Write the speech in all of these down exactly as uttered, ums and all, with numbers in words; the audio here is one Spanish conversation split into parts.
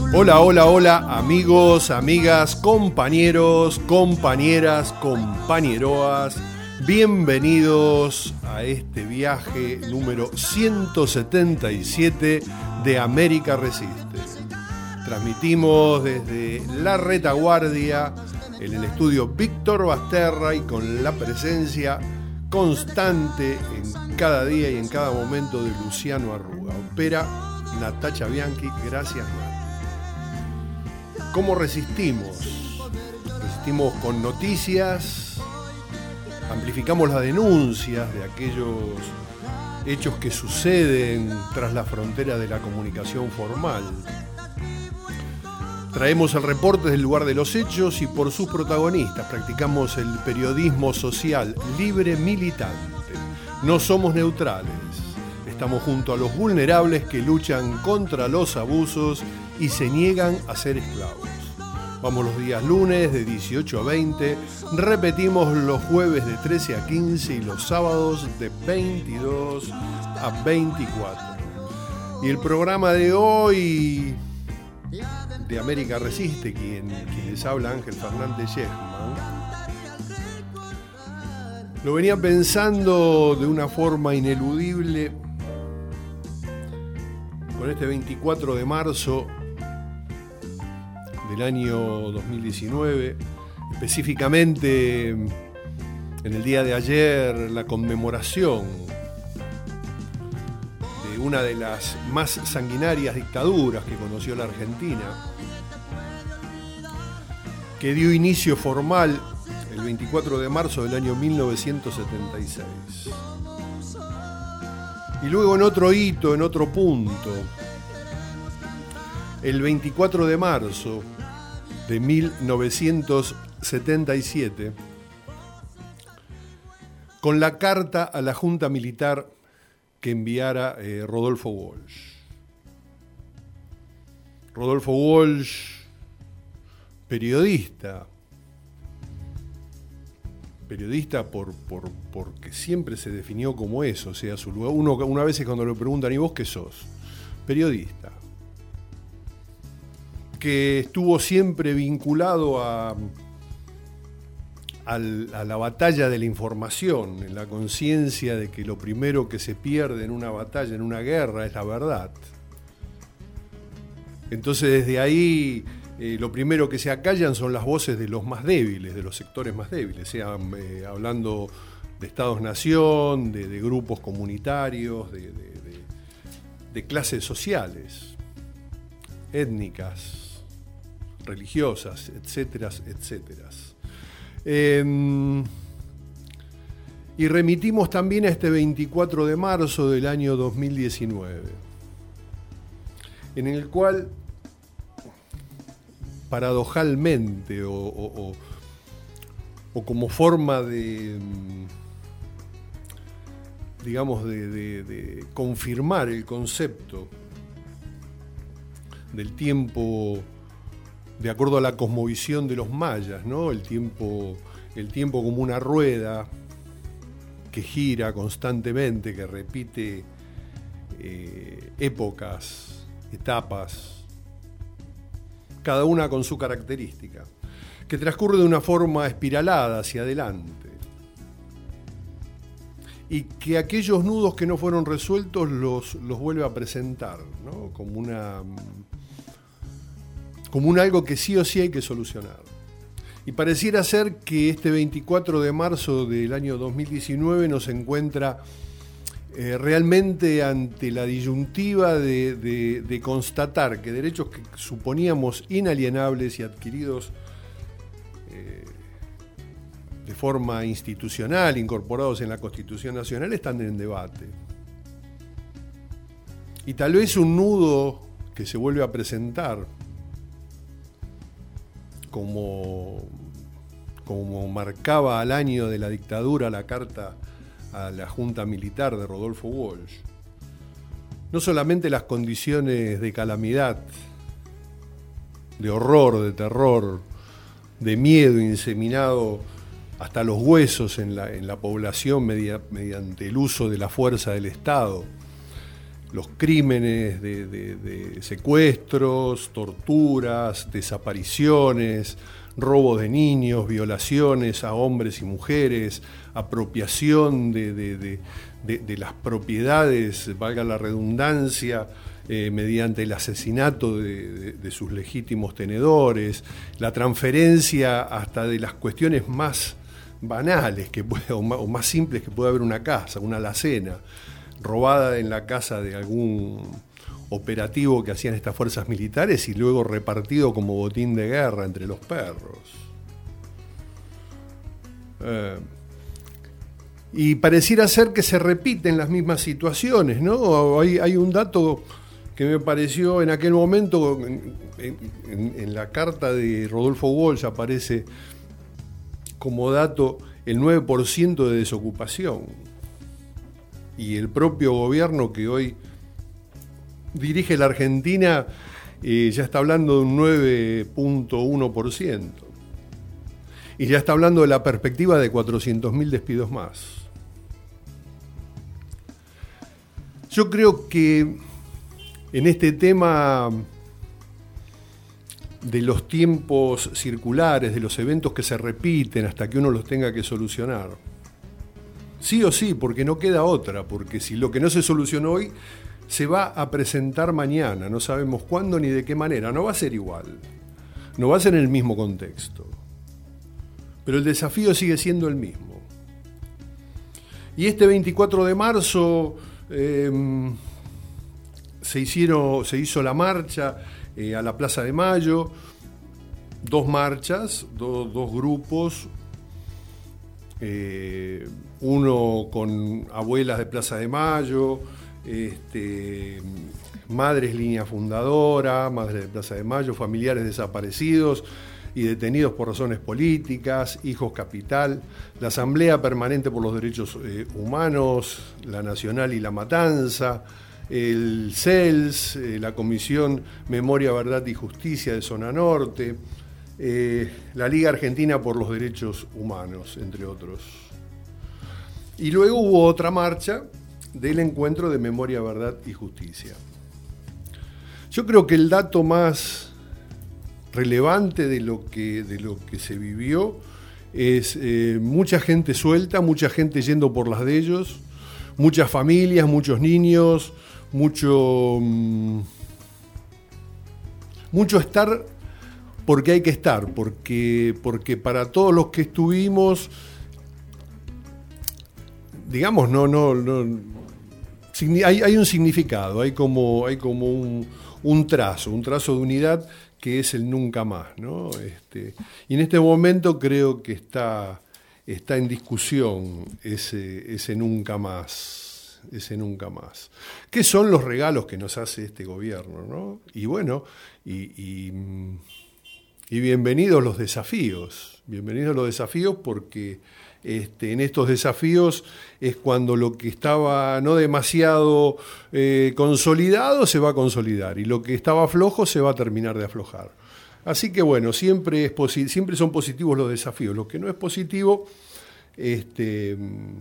Hola, hola, hola, amigos, amigas, compañeros, compañeras, compañeroas. Bienvenidos a este viaje número ciento setenta y siete de América Resiste. Transmitimos desde la retaguardia en el estudio Víctor Basterra y con la presencia constante en cada día y en cada momento de Luciano Arruga. Opera Natacha Bianchi, gracias Nat. ¿Cómo resistimos? Resistimos con noticias, amplificamos las denuncias de aquellos hechos que suceden tras la frontera de la comunicación formal. Traemos el reporte del lugar de los hechos y por sus protagonistas practicamos el periodismo social libre militante. No somos neutrales, estamos junto a los vulnerables que luchan contra los abusos y se niegan a ser esclavos. Vamos los días lunes de dieciocho a veinte, repetimos los jueves de trece a quince y los sábados de veintidós a veinticuatro. Y el programa de hoy de América Resiste, quien, quien les habla, Ángel Fernández Yesman, lo venía pensando de una forma ineludible con este veinticuatro de marzo del año dos mil diecinueve, específicamente en el día de ayer, la conmemoración de una de las más sanguinarias dictaduras que conoció la Argentina, que dio inicio formal el veinticuatro de marzo del año mil novecientos setenta y seis. Y luego en otro hito, en otro punto, el veinticuatro de marzo de mil novecientos setenta y siete, con la carta a la Junta Militar que enviara eh, Rodolfo Walsh. Rodolfo Walsh, periodista, periodista por, por, porque siempre se definió como eso, o sea, su lugar. Uno, una vez cuando le preguntan, ¿y vos qué sos? Periodista. Que estuvo siempre vinculado a, a, a la batalla de la información, en la conciencia de que lo primero que se pierde en una batalla, en una guerra, es la verdad. Entonces desde ahí eh, lo primero que se acallan son las voces de los más débiles, de los sectores más débiles, sean eh, hablando de Estados-nación, de, de grupos comunitarios, de, de, de, de clases sociales, étnicas, religiosas, etcétera, etcétera. Eh, y remitimos también a este veinticuatro de marzo del año dos mil diecinueve, en el cual, paradojalmente, o, o, o, o como forma de, digamos, de, de, de confirmar el concepto del tiempo de acuerdo a la cosmovisión de los mayas, ¿no? El tiempo, el tiempo como una rueda que gira constantemente, que repite eh, épocas, etapas, cada una con su característica, que transcurre de una forma espiralada hacia adelante, y que aquellos nudos que no fueron resueltos los, los vuelve a presentar, ¿no? Como una... como un algo que sí o sí hay que solucionar. Y pareciera ser que este veinticuatro de marzo del año dos mil diecinueve nos encuentra eh, realmente ante la disyuntiva de, de, de constatar que derechos que suponíamos inalienables y adquiridos eh, de forma institucional, incorporados en la Constitución Nacional, están en debate. Y tal vez un nudo que se vuelve a presentar Como, como marcaba al año de la dictadura la carta a la Junta Militar de Rodolfo Walsh, no solamente las condiciones de calamidad, de horror, de terror, de miedo inseminado hasta los huesos en la, en la población media, mediante el uso de la fuerza del Estado, los crímenes de, de, de secuestros, torturas, desapariciones, robos de niños, violaciones a hombres y mujeres, apropiación de, de, de, de, de las propiedades, valga la redundancia, eh, mediante el asesinato de, de, de sus legítimos tenedores, la transferencia hasta de las cuestiones más banales que puede, o, más, o más simples que puede haber una casa, una alacena, robada en la casa de algún operativo que hacían estas fuerzas militares y luego repartido como botín de guerra entre los perros. Eh, y pareciera ser que se repiten las mismas situaciones, ¿no? Hay, hay un dato que me pareció en aquel momento, en, en, en la carta de Rodolfo Walsh aparece como dato el nueve por ciento de desocupación. Y el propio gobierno que hoy dirige la Argentina eh, ya está hablando de un nueve punto uno por ciento. Y ya está hablando de la perspectiva de cuatrocientos mil despidos más. Yo creo que en este tema de los tiempos circulares, de los eventos que se repiten hasta que uno los tenga que solucionar, sí o sí, porque no queda otra, porque si lo que no se solucionó hoy se va a presentar mañana, no sabemos cuándo ni de qué manera, no va a ser igual, no va a ser en el mismo contexto, pero el desafío sigue siendo el mismo. Y este veinticuatro de marzo eh, se, hicieron, se hizo la marcha eh, a la Plaza de Mayo, dos marchas, do, dos grupos, eh, uno con abuelas de Plaza de Mayo, este, madres línea fundadora, madres de Plaza de Mayo, familiares desaparecidos y detenidos por razones políticas, Hijos Capital, la Asamblea Permanente por los Derechos eh, Humanos, la Nacional y la Matanza, el C E L S, eh, la Comisión Memoria, Verdad y Justicia de Zona Norte, eh, la Liga Argentina por los Derechos Humanos, entre otros. Y luego hubo otra marcha del Encuentro de Memoria, Verdad y Justicia. Yo creo que el dato más relevante de lo que, de lo que se vivió es eh, mucha gente suelta, mucha gente yendo por las de ellos, muchas familias, muchos niños, mucho, mmm, mucho estar porque hay que estar, porque, porque para todos los que estuvimos, digamos, no, no, no hay, hay un significado, hay como, hay como un, un trazo, un trazo de unidad que es el nunca más, ¿no? Este, y en este momento creo que está, está en discusión ese, ese nunca más, ese nunca más. ¿Qué son los regalos que nos hace este gobierno, ¿no? Y bueno, y, y, y bienvenidos los desafíos, bienvenidos los desafíos porque Este, en estos desafíos es cuando lo que estaba no demasiado eh, consolidado se va a consolidar y lo que estaba flojo se va a terminar de aflojar. Así que bueno, siempre, es posi- siempre son positivos los desafíos. Lo que no es positivo este,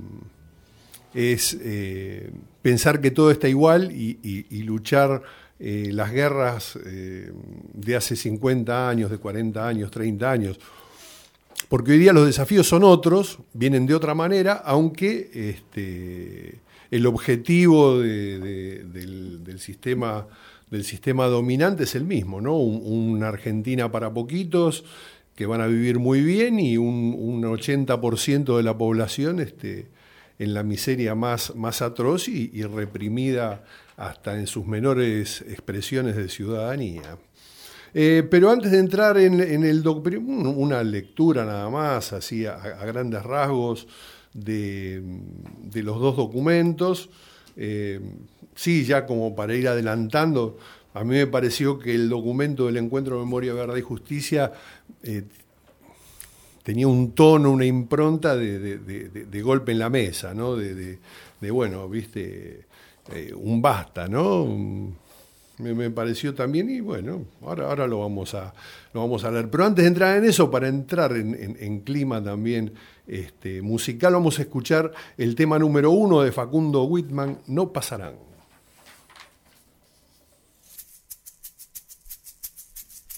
es eh, pensar que todo está igual y, y, y luchar eh, las guerras eh, de hace cincuenta años, de cuarenta años, treinta años. Porque hoy día los desafíos son otros, vienen de otra manera, aunque este, el objetivo de, de, del, del, sistema, del sistema dominante es el mismo, ¿no? Un, una Argentina para poquitos que van a vivir muy bien y un, un ochenta por ciento de la población este, en la miseria más, más atroz y, y reprimida hasta en sus menores expresiones de ciudadanía. Eh, pero antes de entrar en, en el doc, una lectura nada más, así a, a grandes rasgos de, de los dos documentos, eh, sí, ya como para ir adelantando, a mí me pareció que el documento del Encuentro de Memoria, Verdad y Justicia eh, tenía un tono, una impronta de, de, de, de, de golpe en la mesa, ¿no? De, de, de bueno, viste, eh, un basta, ¿no? Un, Me, me pareció también, y bueno, ahora, ahora lo, vamos a, lo vamos a leer. Pero antes de entrar en eso, para entrar en, en, en clima también este, musical, vamos a escuchar el tema número uno de Facundo Whitman, No Pasarán.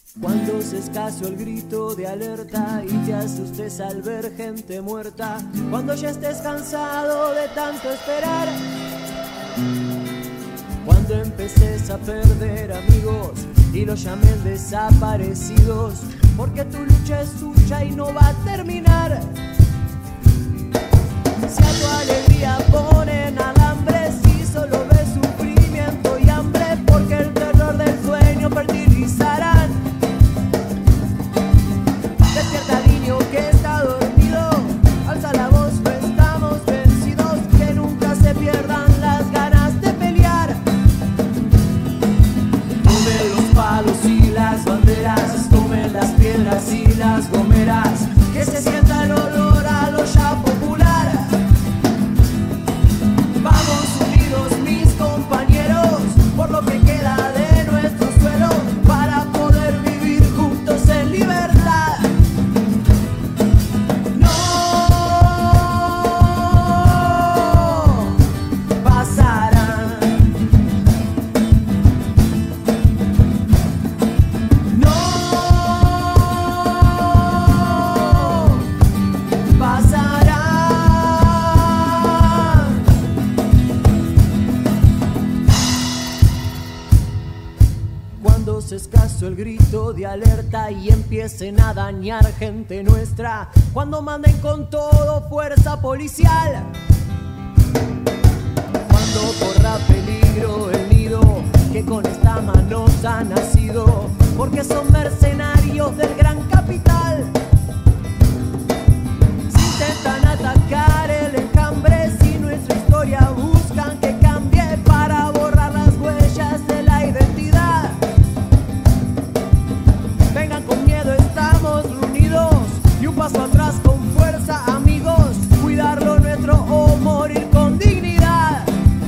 Cuando se escaso el grito de alerta y te asustes al ver gente muerta, cuando ya estés cansado de tanto esperar, cuando empeces a perder amigos y los llamen desaparecidos, porque tu lucha es tuya y no va a terminar. Si a tu alegría ponen alambre, si solo ves sufrimiento y hambre, porque el terror del sueño fertilizarán. Despierta niño que está dormido, alza la voz, no estamos vencidos, que nunca se pierdan las ganas de pelear. Tomen los palos y las banderas, tomen las piedras y las gomeras, que se sienta el olor a lo ya popular. Vamos unidos mis compañeros, por lo que queda de nuestro suelo, para poder vivir juntos en libertad. No pasarán, no pasarán. Cuando se escaso el grito de alerta y empiecen a dañar gente nuestra, cuando manden con todo fuerza policial, cuando corra peligro el nido que con esta mano ha nacido, porque son mercenarios del gran capital. Si intentan atacar el enjambre, si nuestra historia buscan que cambie para borrar las huellas de la identidad, vengan con miedo, estamos reunidos, y un paso atrás con fuerza, amigos, cuidar lo nuestro o morir con dignidad.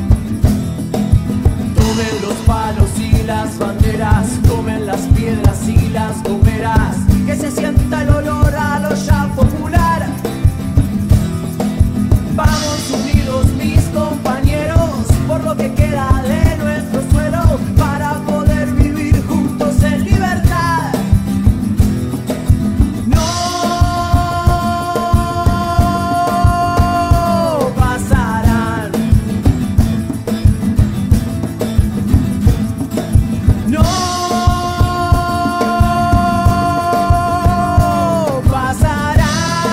Tomen los palos y las banderas, tomen las piedras y las gomeras, que se sienta el olor a lo ya popular. Vamos unidos mis compañeros, por lo que queda de nuestro suelo, para poder vivir juntos en libertad. No pasarán, no pasarán.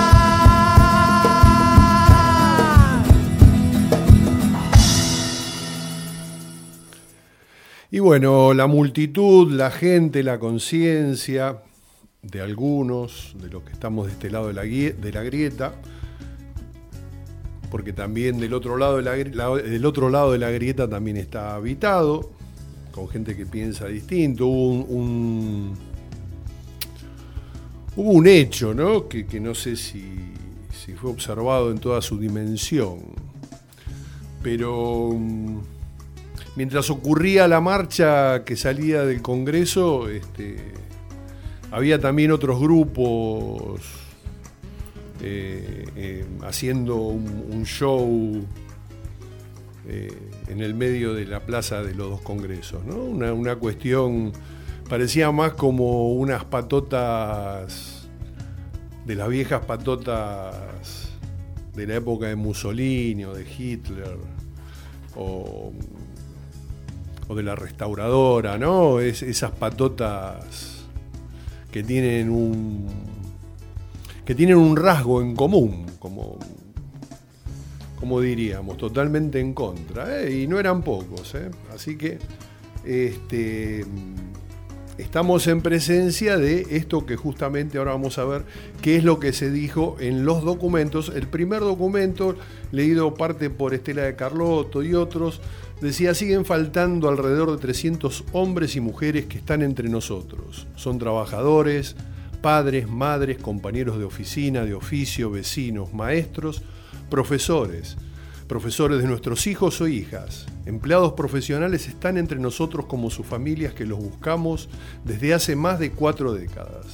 Y bueno, la multitud, la gente, la conciencia de algunos, de los que estamos de este lado de la, gui- de la grieta, porque también del otro lado de la, gri- la- del otro lado de la grieta también está habitado, con gente que piensa distinto. Hubo un, un, hubo un hecho, ¿no? Que, que no sé si, si fue observado en toda su dimensión, pero um, mientras ocurría la marcha que salía del Congreso, este, había también otros grupos eh, eh, haciendo un, un show eh, en el medio de la plaza de los dos congresos, ¿no? Una, una cuestión, parecía más como unas patotas, de las viejas patotas de la época de Mussolini o de Hitler, o, o de la restauradora, ¿no? Es, esas patotas que tienen un que tienen un rasgo en común, como, como diríamos, totalmente en contra, ¿eh? Y no eran pocos, ¿eh? Así que este, estamos en presencia de esto que justamente ahora vamos a ver qué es lo que se dijo en los documentos. El primer documento, leído parte por Estela de Carlotto y otros, decía: siguen faltando alrededor de trescientos hombres y mujeres que están entre nosotros. Son trabajadores, padres, madres, compañeros de oficina, de oficio, vecinos, maestros, profesores, profesores de nuestros hijos o hijas. Empleados profesionales están entre nosotros como sus familias que los buscamos desde hace más de cuatro décadas.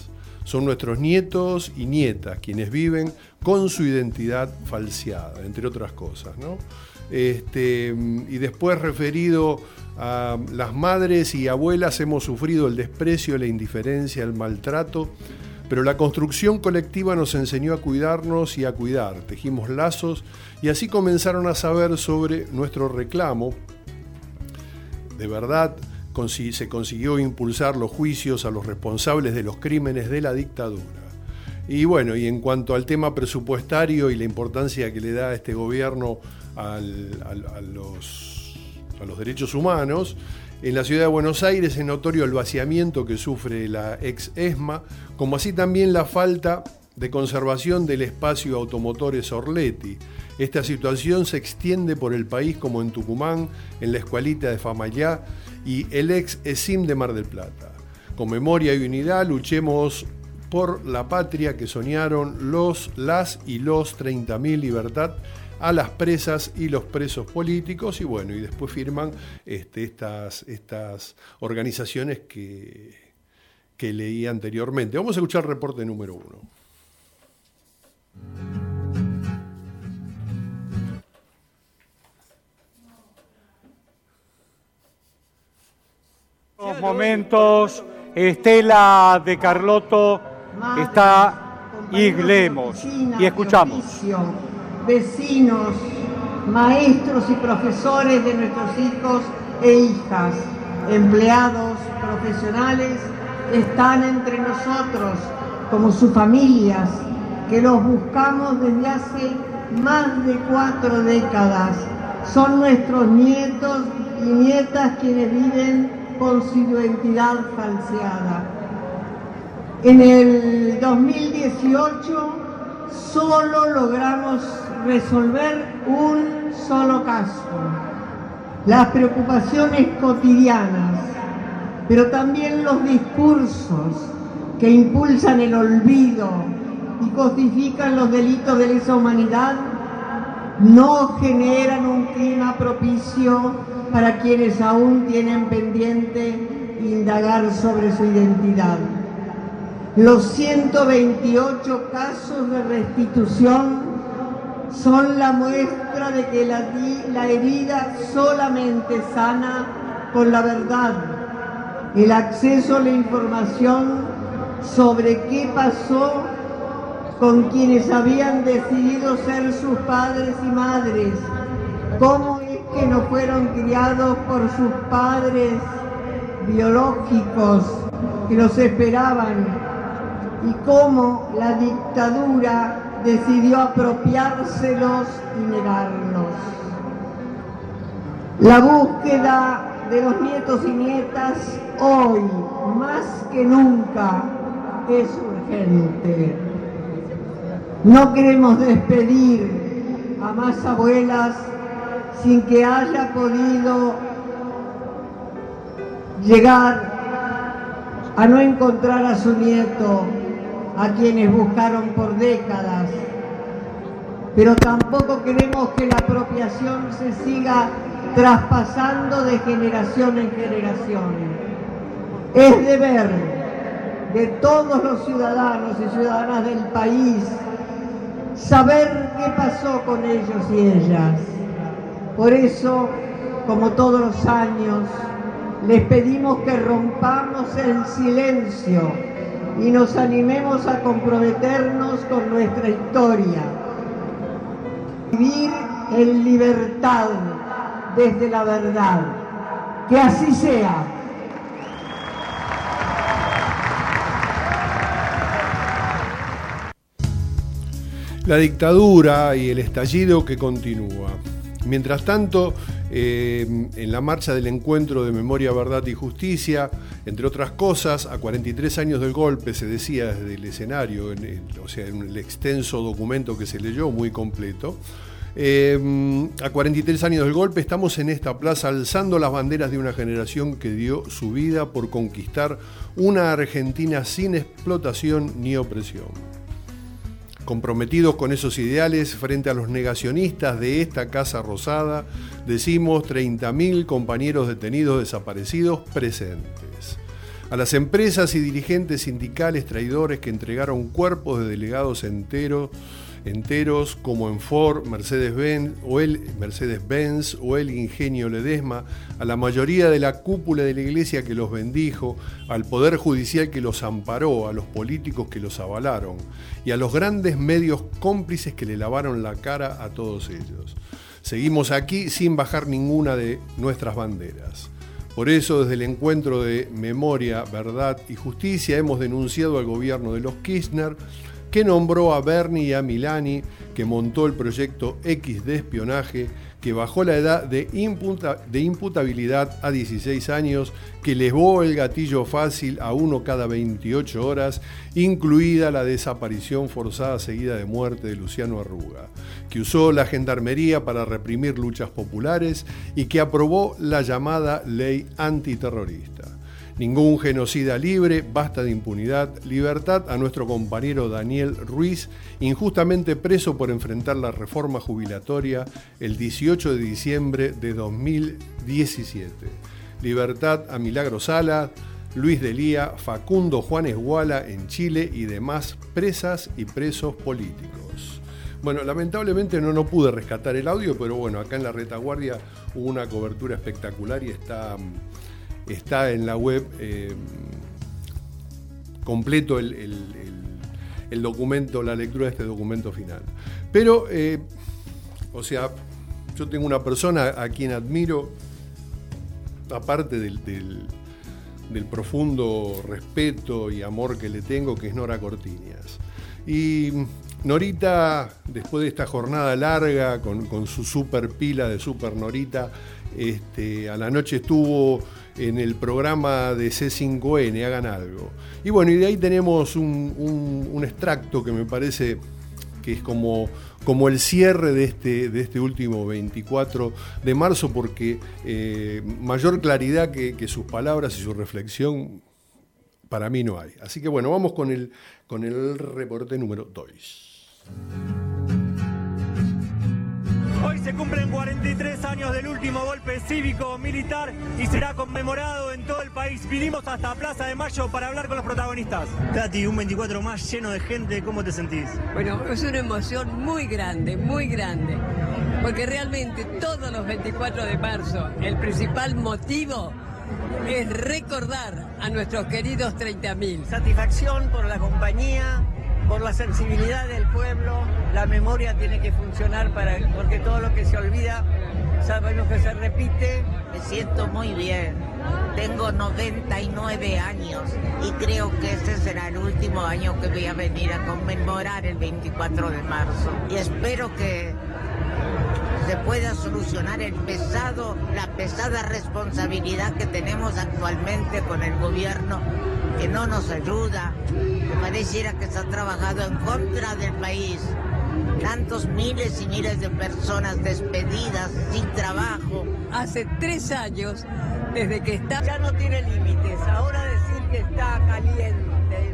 Son nuestros nietos y nietas quienes viven con su identidad falseada, entre otras cosas, ¿no? Este, y después, referido a las madres y abuelas, hemos sufrido el desprecio, la indiferencia, el maltrato, pero la construcción colectiva nos enseñó a cuidarnos y a cuidar. Tejimos lazos y así comenzaron a saber sobre nuestro reclamo. De verdad, se consiguió impulsar los juicios a los responsables de los crímenes de la dictadura. Y bueno, y en cuanto al tema presupuestario y la importancia que le da este gobierno al, al, a, los, a los derechos humanos, en la ciudad de Buenos Aires es notorio el vaciamiento que sufre la ex ESMA, como así también la falta de conservación del espacio Automotores Orletti. Esta situación se extiende por el país, como en Tucumán, en la Escuelita de Famaillá y el ex ESIM de Mar del Plata. Con memoria y unidad, luchemos por la patria que soñaron los, las y los treinta mil Libertad, a las presas y los presos políticos, y bueno, y después firman este, estas, estas organizaciones que, que leí anteriormente. Vamos a escuchar el reporte número uno. En estos momentos, Estela de Carlotto está y leemos y escuchamos. Vecinos, maestros y profesores de nuestros hijos e hijas, empleados, profesionales, están entre nosotros como sus familias, que los buscamos desde hace más de cuatro décadas. Son nuestros nietos y nietas quienes viven con su identidad falseada. En el dos mil dieciocho solo logramos resolver un solo caso. Las preocupaciones cotidianas, pero también los discursos que impulsan el olvido y codifican los delitos de lesa humanidad, no generan un clima propicio para quienes aún tienen pendiente indagar sobre su identidad. Los ciento veintiocho casos de restitución son la muestra de que la, la herida solamente sana con la verdad, el acceso a la información sobre qué pasó con quienes habían decidido ser sus padres y madres, cómo es que no fueron criados por sus padres biológicos que los esperaban, y cómo la dictadura decidió apropiárselos y negarlos. La búsqueda de los nietos y nietas hoy, más que nunca, es urgente. No queremos despedir a más abuelas sin que haya podido llegar a no encontrar a su nieto, a quienes buscaron por décadas. Pero tampoco queremos que la apropiación se siga traspasando de generación en generación. Es deber de todos los ciudadanos y ciudadanas del país saber qué pasó con ellos y ellas. Por eso, como todos los años, les pedimos que rompamos el silencio y nos animemos a comprometernos con nuestra historia. Vivir en libertad desde la verdad. Que así sea. La dictadura y el estallido que continúa. Mientras tanto, eh, en la marcha del encuentro de Memoria, Verdad y Justicia, entre otras cosas, a cuarenta y tres años del golpe, se decía desde el escenario, en el, o sea, en el extenso documento que se leyó, muy completo, eh, a cuarenta y tres años del golpe estamos en esta plaza alzando las banderas de una generación que dio su vida por conquistar una Argentina sin explotación ni opresión. Comprometidos con esos ideales frente a los negacionistas de esta Casa Rosada, decimos treinta mil compañeros detenidos desaparecidos presentes. A las empresas y dirigentes sindicales traidores que entregaron cuerpos de delegados enteros, enteros como en Ford, Mercedes-Benz o el Mercedes-Benz o el Ingenio Ledesma, a la mayoría de la cúpula de la Iglesia que los bendijo, al Poder Judicial que los amparó, a los políticos que los avalaron y a los grandes medios cómplices que le lavaron la cara a todos ellos. Seguimos aquí sin bajar ninguna de nuestras banderas. Por eso, desde el encuentro de Memoria, Verdad y Justicia, hemos denunciado al gobierno de los Kirchner, que nombró a Bernie y a Milani, que montó el proyecto X de espionaje, que bajó la edad de, imputa, de imputabilidad a dieciséis años, que elevó el gatillo fácil a uno cada veintiocho horas, incluida la desaparición forzada seguida de muerte de Luciano Arruga, que usó la gendarmería para reprimir luchas populares y que aprobó la llamada ley antiterrorista. Ningún genocida libre, basta de impunidad, libertad a nuestro compañero Daniel Ruiz, injustamente preso por enfrentar la reforma jubilatoria el dieciocho de diciembre de dos mil diecisiete. Libertad a Milagro Sala, Luis Delía, Facundo Juan Esguala en Chile y demás presas y presos políticos. Bueno, lamentablemente no, no pude rescatar el audio, pero bueno, acá en la retaguardia hubo una cobertura espectacular y está... Está en la web eh, completo el, el, el, el documento, la lectura de este documento final. Pero, eh, o sea, yo tengo una persona a quien admiro, aparte del, del, del profundo respeto y amor que le tengo, que es Nora Cortiñas. Y Norita, después de esta jornada larga, con, con su super pila de super Norita, este, a la noche estuvo en el programa de C cinco N, Hagan Algo. Y bueno, y de ahí tenemos un, un, un extracto que me parece que es como, como el cierre de este, de este último veinticuatro de marzo, porque eh, mayor claridad que, que sus palabras y su reflexión para mí no hay. Así que bueno, vamos con el, con el reporte número dos. Hoy se cumplen cuarenta y tres años del último golpe cívico-militar y será conmemorado en todo el país. Vinimos hasta Plaza de Mayo para hablar con los protagonistas. Tati, un veinticuatro más lleno de gente, ¿cómo te sentís? Bueno, es una emoción muy grande, muy grande, porque realmente todos los veinticuatro de marzo, el principal motivo es recordar a nuestros queridos treinta mil. Satisfacción por la compañía, por la sensibilidad del pueblo. La memoria tiene que funcionar para, porque todo lo que se olvida sabemos que se repite. Me siento muy bien. Tengo noventa y nueve años y creo que este será el último año que voy a venir a conmemorar el veinticuatro de marzo. Y espero que se pueda solucionar el pesado, la pesada responsabilidad que tenemos actualmente con el gobierno, que no nos ayuda, que pareciera que está trabajando en contra del país. Tantos miles y miles de personas despedidas, sin trabajo. Hace tres años, desde que está... Ya no tiene límites. Ahora decir que está caliente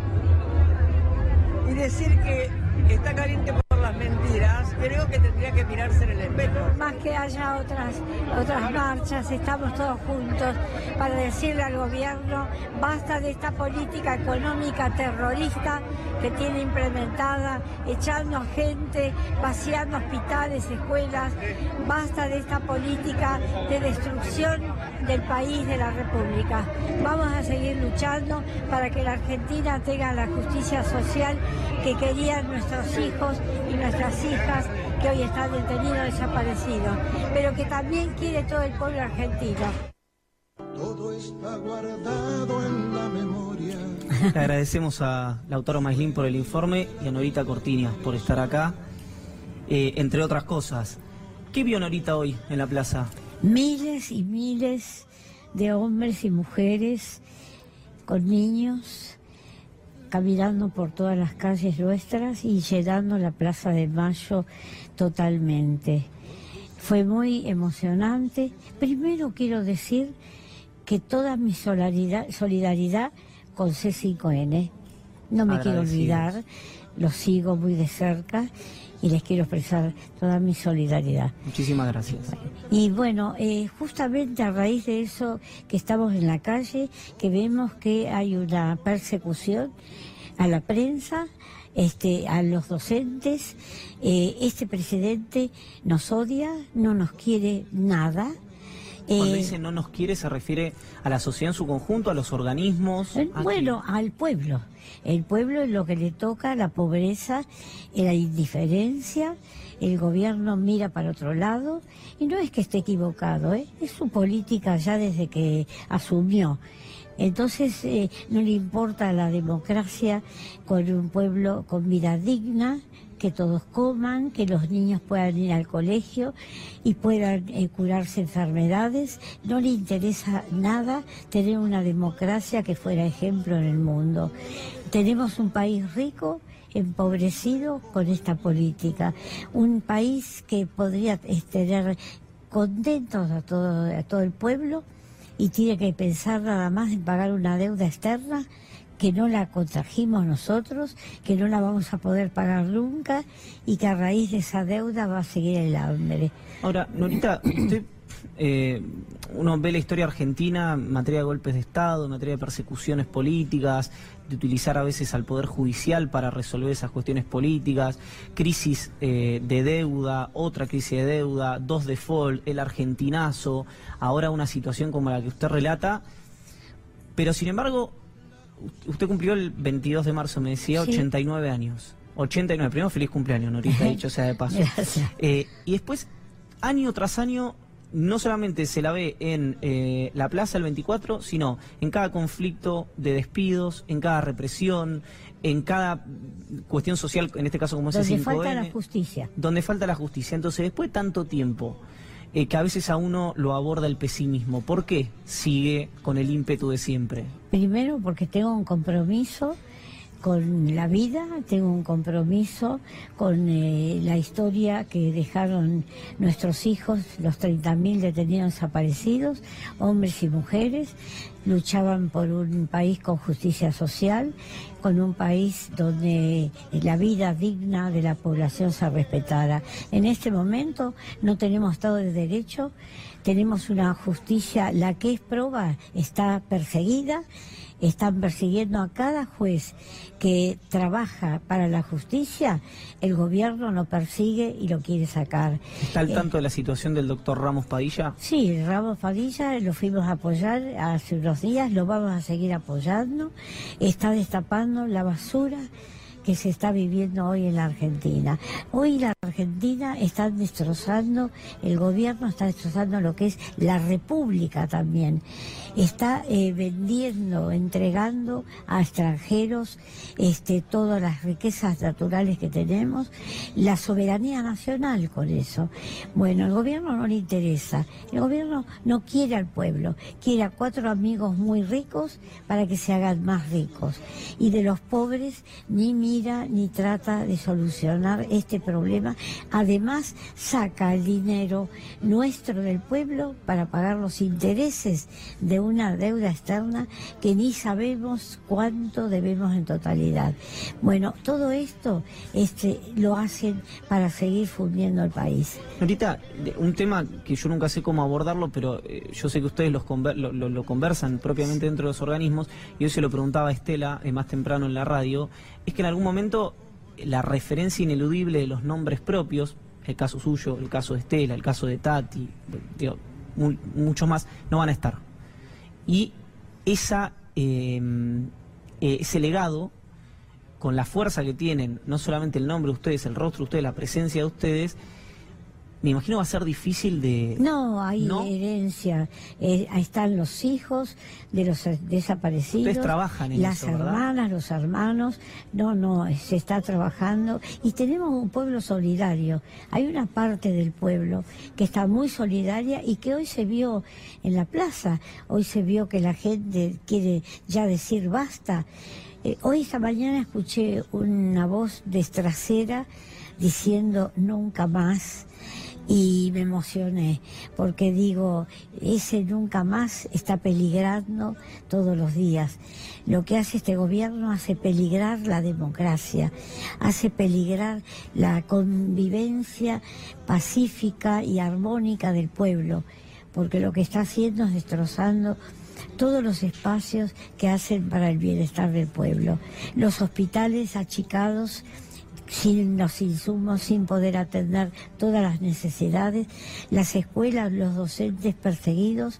y decir que está caliente por las mentiras, creo que tendría que mirarse en el espejo. Más que haya otras, otras marchas, estamos todos juntos para decirle al gobierno, basta de esta política económica terrorista que tiene implementada, echando gente, vaciando hospitales, escuelas, basta de esta política de destrucción del país, de la República. Vamos a seguir luchando para que la Argentina tenga la justicia social que querían nuestros hijos y nuestras hijas que hoy están detenidos, desaparecidos, pero que también quiere todo el pueblo argentino. Todo está guardado en la memoria. Le agradecemos a Lautaro Maislin por el informe y a Norita Cortiñas por estar acá, eh, entre otras cosas. ¿Qué vio Norita hoy en la plaza? Miles y miles de hombres y mujeres con niños caminando por todas las calles nuestras y llenando la Plaza de Mayo totalmente. Fue muy emocionante. Primero quiero decir que toda mi solidaridad, solidaridad con C cinco N. No me quiero olvidar, lo sigo muy de cerca y les quiero expresar toda mi solidaridad. Muchísimas gracias. Y bueno, eh, justamente a raíz de eso que estamos en la calle, que vemos que hay una persecución a la prensa, este, a los docentes, eh, este presidente nos odia, no nos quiere nada. Cuando eh, dice no nos quiere, se refiere a la sociedad en su conjunto, a los organismos. ¿A Bueno, quién? al pueblo. El pueblo es lo que le toca, la pobreza, la indiferencia. El gobierno mira para otro lado y no es que esté equivocado, ¿eh? Es su política ya desde que asumió. Entonces eh, no le importa la democracia con un pueblo con vida digna, que todos coman, que los niños puedan ir al colegio y puedan eh, curarse enfermedades. No le interesa nada tener una democracia que fuera ejemplo en el mundo. Tenemos un país rico, empobrecido con esta política. Un país que podría tener contentos a todo, a todo el pueblo y tiene que pensar nada más en pagar una deuda externa que no la contrajimos nosotros, que no la vamos a poder pagar nunca y que a raíz de esa deuda va a seguir el hambre. Ahora, Norita, usted, eh, uno ve la historia argentina en materia de golpes de Estado, en materia de persecuciones políticas, de utilizar a veces al Poder Judicial para resolver esas cuestiones políticas, crisis eh, de deuda, otra crisis de deuda, dos default, el argentinazo, ahora una situación como la que usted relata, pero sin embargo, usted cumplió el veintidós de marzo, me decía, sí. ochenta y nueve años. ochenta y nueve, primero feliz cumpleaños, Norita, dicho sea de paso. Eh, y después, año tras año, no solamente se la ve en eh, la Plaza del veinticuatro, sino en cada conflicto de despidos, en cada represión, en cada cuestión social, en este caso como ese cinco eme. Donde falta la justicia. Donde falta la justicia. Entonces, después de tanto tiempo, eh, que a veces a uno lo aborda el pesimismo, ¿por qué sigue con el ímpetu de siempre? Primero porque tengo un compromiso con la vida, tengo un compromiso con eh, la historia que dejaron nuestros hijos, los treinta mil detenidos desaparecidos, hombres y mujeres, luchaban por un país con justicia social, con un país donde la vida digna de la población se respetara. En este momento no tenemos Estado de Derecho, tenemos una justicia, la que es proba está perseguida. Están persiguiendo a cada juez que trabaja para la justicia, el gobierno lo persigue y lo quiere sacar. ¿Está al Eh, tanto de la situación del doctor Ramos Padilla? Sí, Ramos Padilla lo fuimos a apoyar hace unos días, lo vamos a seguir apoyando. Está destapando la basura que se está viviendo hoy en la Argentina. Hoy la Argentina está destrozando, el gobierno está destrozando lo que es la República también. Está eh, vendiendo, entregando a extranjeros este, todas las riquezas naturales que tenemos, la soberanía nacional con eso. Bueno, el gobierno no le interesa, el gobierno no quiere al pueblo, quiere a cuatro amigos muy ricos para que se hagan más ricos. Y de los pobres ni mira ni trata de solucionar este problema. Además, saca el dinero nuestro del pueblo para pagar los intereses de una deuda externa que ni sabemos cuánto debemos en totalidad. Bueno, todo esto este, lo hacen para seguir fundiendo el país. Norita, un tema que yo nunca sé cómo abordarlo, pero eh, yo sé que ustedes los conver lo, lo, lo conversan propiamente dentro de los organismos, y hoy se lo preguntaba a Estela eh, más temprano en la radio, es que en algún momento la referencia ineludible de los nombres propios, el caso suyo, el caso de Estela, el caso de Tati, digo, muy, muchos más, no van a estar. Y esa, eh, eh, ese legado, con la fuerza que tienen, no solamente el nombre de ustedes, el rostro de ustedes, la presencia de ustedes, me imagino va a ser difícil de... No, hay ¿no? herencia. Eh, ahí están los hijos de los desaparecidos. Ustedes trabajan en las eso, ¿verdad? hermanas, los hermanos. No, no, se está trabajando. Y tenemos un pueblo solidario. Hay una parte del pueblo que está muy solidaria y que hoy se vio en la plaza. Hoy se vio que la gente quiere ya decir basta. Eh, hoy esta mañana escuché una voz destracera diciendo nunca más. y me emocioné, porque digo, ese nunca más está peligrando todos los días. Lo que hace este gobierno hace peligrar la democracia, hace peligrar la convivencia pacífica y armónica del pueblo, porque lo que está haciendo es destrozando todos los espacios que hacen para el bienestar del pueblo. Los hospitales achicados, sin los insumos, sin poder atender todas las necesidades, las escuelas, los docentes perseguidos,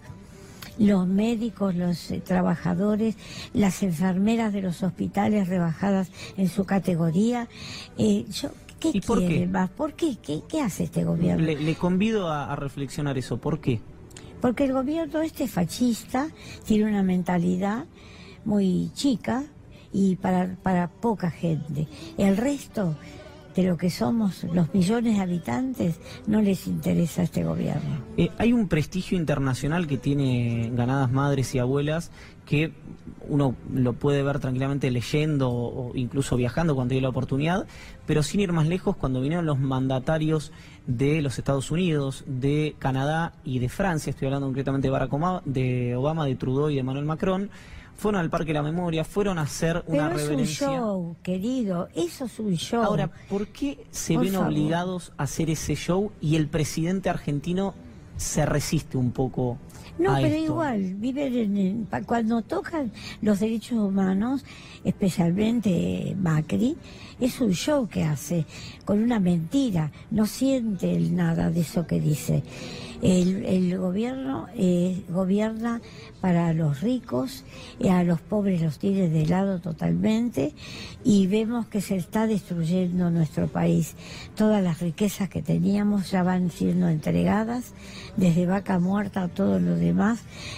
los médicos, los eh, trabajadores, las enfermeras de los hospitales rebajadas en su categoría. Eh, yo, ¿Qué ¿Y por quiere qué? más? ¿Por qué? ¿Qué, qué hace este gobierno? Le, le convido a, a reflexionar eso. ¿Por qué? Porque el gobierno este fascista tiene una mentalidad muy chica y para, para poca gente. El resto de lo que somos los millones de habitantes no les interesa a este gobierno. Eh, hay un prestigio internacional que tiene Ganadas Madres y Abuelas que uno lo puede ver tranquilamente leyendo o incluso viajando cuando tiene la oportunidad, pero sin ir más lejos, cuando vinieron los mandatarios de los Estados Unidos, de Canadá y de Francia, estoy hablando concretamente de Barack Obama, de Obama, de Trudeau y de Emmanuel Macron, fueron al Parque de la Memoria, fueron a hacer una Pero es reverencia. un show, querido, eso es un show. Ahora, ¿por qué se Por ven favor. obligados a hacer ese show y el presidente argentino se resiste un poco No, a pero esto? igual, viven en, en- pa- cuando tocan los derechos humanos, especialmente Macri, es un show que hace con una mentira, no siente él nada de eso que dice. El, el gobierno eh, gobierna para los ricos, y a los pobres los tiene de lado totalmente, y vemos que se está destruyendo nuestro país. Todas las riquezas que teníamos ya van siendo entregadas, desde Vaca Muerta a todo lo demás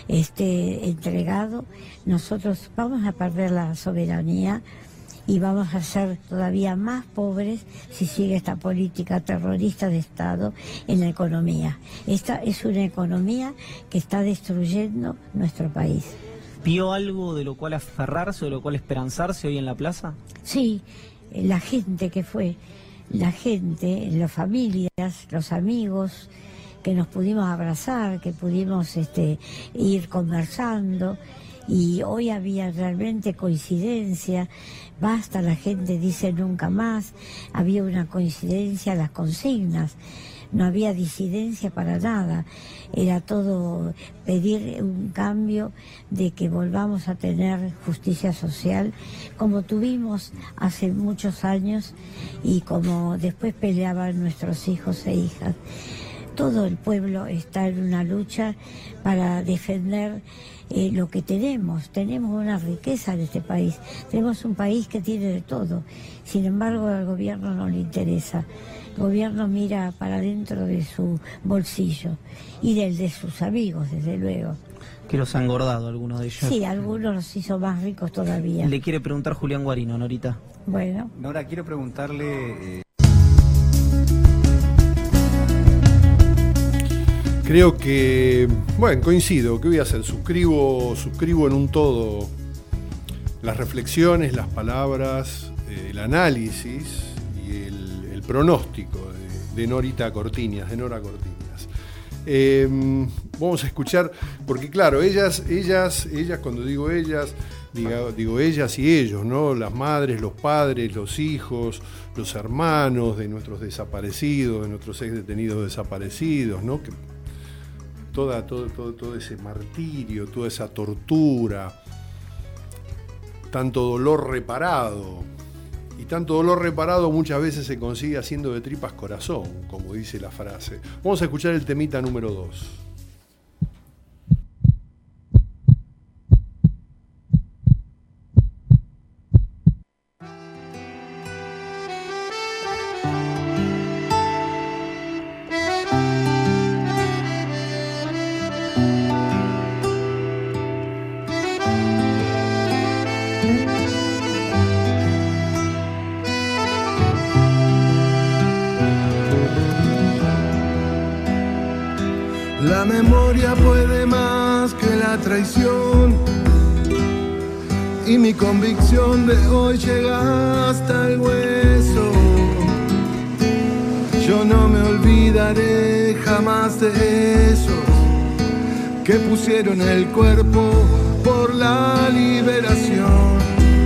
este, entregado. Nosotros vamos a perder la soberanía y vamos a ser todavía más pobres si sigue esta política terrorista de Estado en la economía. Esta es una economía que está destruyendo nuestro país. ¿Vio algo de lo cual aferrarse o de lo cual esperanzarse hoy en la plaza? Sí, la gente que fue, la gente, las familias, los amigos, que nos pudimos abrazar, que pudimos este, ir conversando, y hoy había realmente coincidencia. Basta, la gente dice nunca más, había una coincidencia, las consignas, no había disidencia para nada, era todo pedir un cambio, de que volvamos a tener justicia social como tuvimos hace muchos años y como después peleaban nuestros hijos e hijas. Todo el pueblo está en una lucha para defender eh, lo que tenemos. Tenemos una riqueza en este país. Tenemos un país que tiene de todo. Sin embargo, al gobierno no le interesa. El gobierno mira para dentro de su bolsillo y del de sus amigos, desde luego. Que los ha engordado algunos de ellos. Sí, algunos los hizo más ricos todavía. Le quiere preguntar Julián Guarino, Norita. Bueno. Nora, quiero preguntarle... Eh... Creo que, bueno, coincido, ¿qué voy a hacer? Suscribo, suscribo en un todo las reflexiones, las palabras, eh, el análisis y el, el pronóstico de, de Norita Cortiñas, de Nora Cortiñas. Eh, vamos a escuchar, porque claro, ellas, ellas, ellas, cuando digo ellas, digo, digo ellas y ellos, ¿no? Las madres, los padres, los hijos, los hermanos de nuestros desaparecidos, de nuestros ex detenidos desaparecidos, ¿no? Que, Toda, todo, todo, todo ese martirio, toda esa tortura, tanto dolor reparado. Y tanto dolor reparado muchas veces se consigue haciendo de tripas corazón, como dice la frase. Vamos a escuchar el temita número dos. La memoria puede más que la traición, y mi convicción de hoy llega hasta el hueso. Yo no me olvidaré jamás de esos que pusieron el cuerpo por la liberación.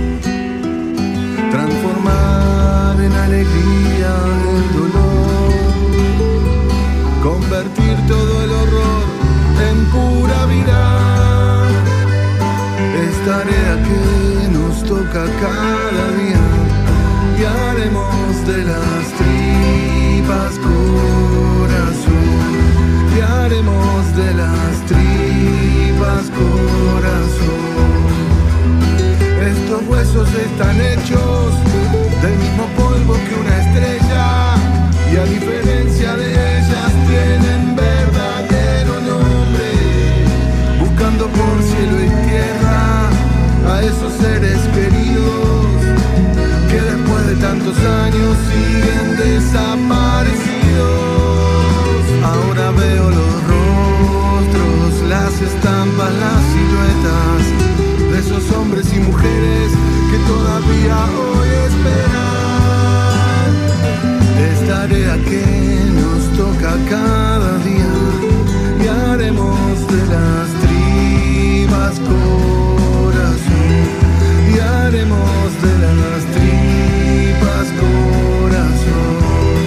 Transformar en alegría el dolor, convertir todo el horror en pura vida. Es tarea que nos toca cada día y haremos de las tripas corazón, y haremos de las tripas corazón. Estos huesos están hechos del mismo polvo que una estrella, y a diferencia de ellas tienen verdadero nombre, buscando por cielo y tierra a esos seres queridos que después de tantos años siguen desaparecidos. Ahora veo los rostros, las estampas, las siluetas de esos hombres y mujeres que todavía hoy esperan. Es tarea que nos toca cada día y haremos de las tripas corazón, y haremos de las tripas corazón.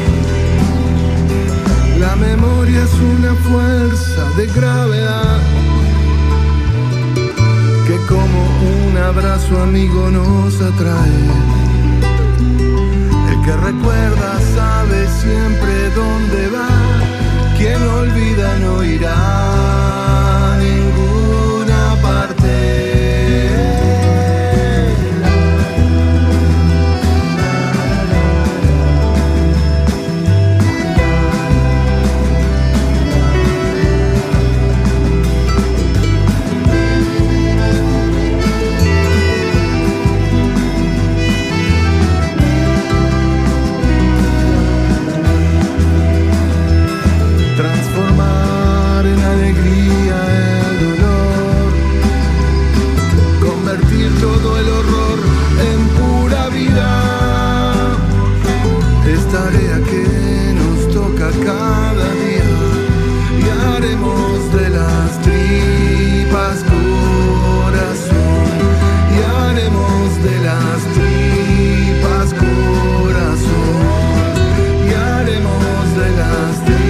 La memoria es una fuerza de gravedad que como un abrazo amigo nos atrae. El que recuerda sabe siempre dónde va, quien olvida no irá a ninguna parte. Transformar en alegría el dolor, convertir todo el horror en pura vida. Es tarea que nos toca cada día y haremos de las tripas corazón, y haremos de las tripas corazón, y haremos de las tripas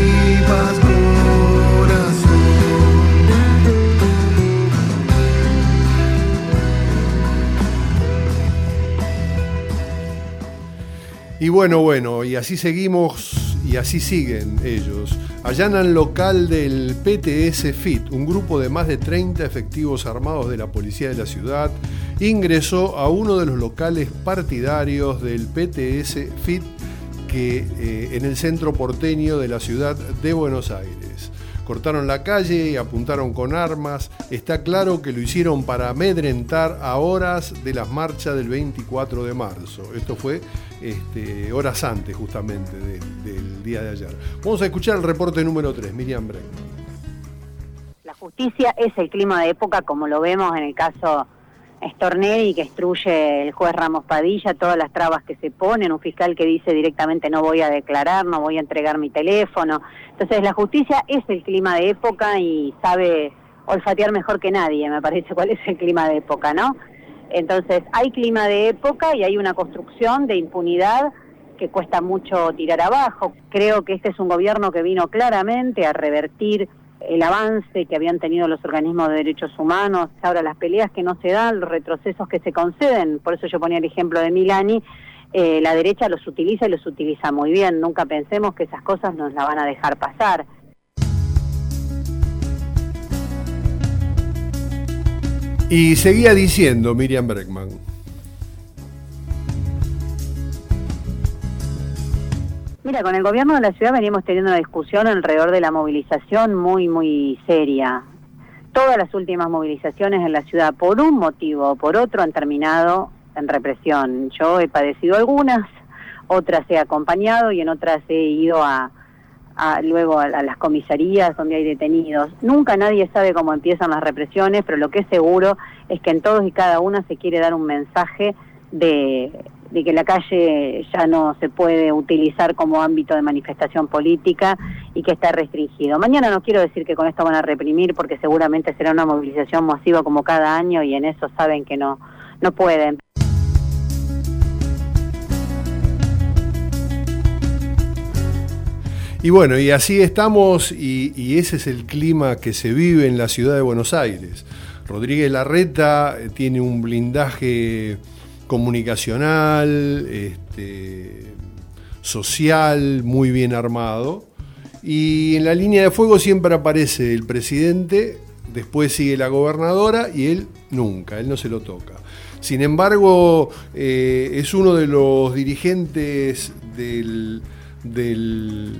Y bueno, bueno, y así seguimos y así siguen ellos. Allanan local del P T S F I T, un grupo de más de treinta efectivos armados de la policía de la ciudad, ingresó a uno de los locales partidarios del P T S F I T que, eh, en el centro porteño de la ciudad de Buenos Aires. Cortaron la calle y apuntaron con armas. Está claro que lo hicieron para amedrentar a horas de las marchas del veinticuatro de marzo. Esto fue este, horas antes justamente de, del día de ayer. Vamos a escuchar el reporte número tres, Miriam Breckman. La justicia es el clima de época, como lo vemos en el caso Stornelli, que instruye el juez Ramos Padilla, todas las trabas que se ponen, un fiscal que dice directamente no voy a declarar, no voy a entregar mi teléfono. Entonces la justicia es el clima de época y sabe olfatear mejor que nadie, me parece, cuál es el clima de época, ¿no? Entonces hay clima de época y hay una construcción de impunidad que cuesta mucho tirar abajo. Creo que este es un gobierno que vino claramente a revertir el avance que habían tenido los organismos de derechos humanos, ahora las peleas que no se dan, los retrocesos que se conceden. Por eso yo ponía el ejemplo de Milani. Eh, la derecha los utiliza y los utiliza muy bien. Nunca pensemos que esas cosas nos la van a dejar pasar. Y seguía diciendo Miriam Breckman. Mira, con el gobierno de la ciudad venimos teniendo una discusión alrededor de la movilización muy, muy seria. Todas las últimas movilizaciones en la ciudad, por un motivo o por otro, han terminado en represión. Yo he padecido algunas, otras he acompañado y en otras he ido a, a luego a, a las comisarías donde hay detenidos. Nunca nadie sabe cómo empiezan las represiones, pero lo que es seguro es que en todos y cada una se quiere dar un mensaje de de que la calle ya no se puede utilizar como ámbito de manifestación política y que está restringido. Mañana no quiero decir que con esto van a reprimir, porque seguramente será una movilización masiva como cada año, y en eso saben que no, no pueden. Y bueno, y así estamos, y, y ese es el clima que se vive en la ciudad de Buenos Aires. Rodríguez Larreta tiene un blindaje comunicacional, este, social, muy bien armado, y en la línea de fuego siempre aparece el presidente, después sigue la gobernadora y él nunca, él no se lo toca. Sin embargo, eh, es uno de los dirigentes del, del,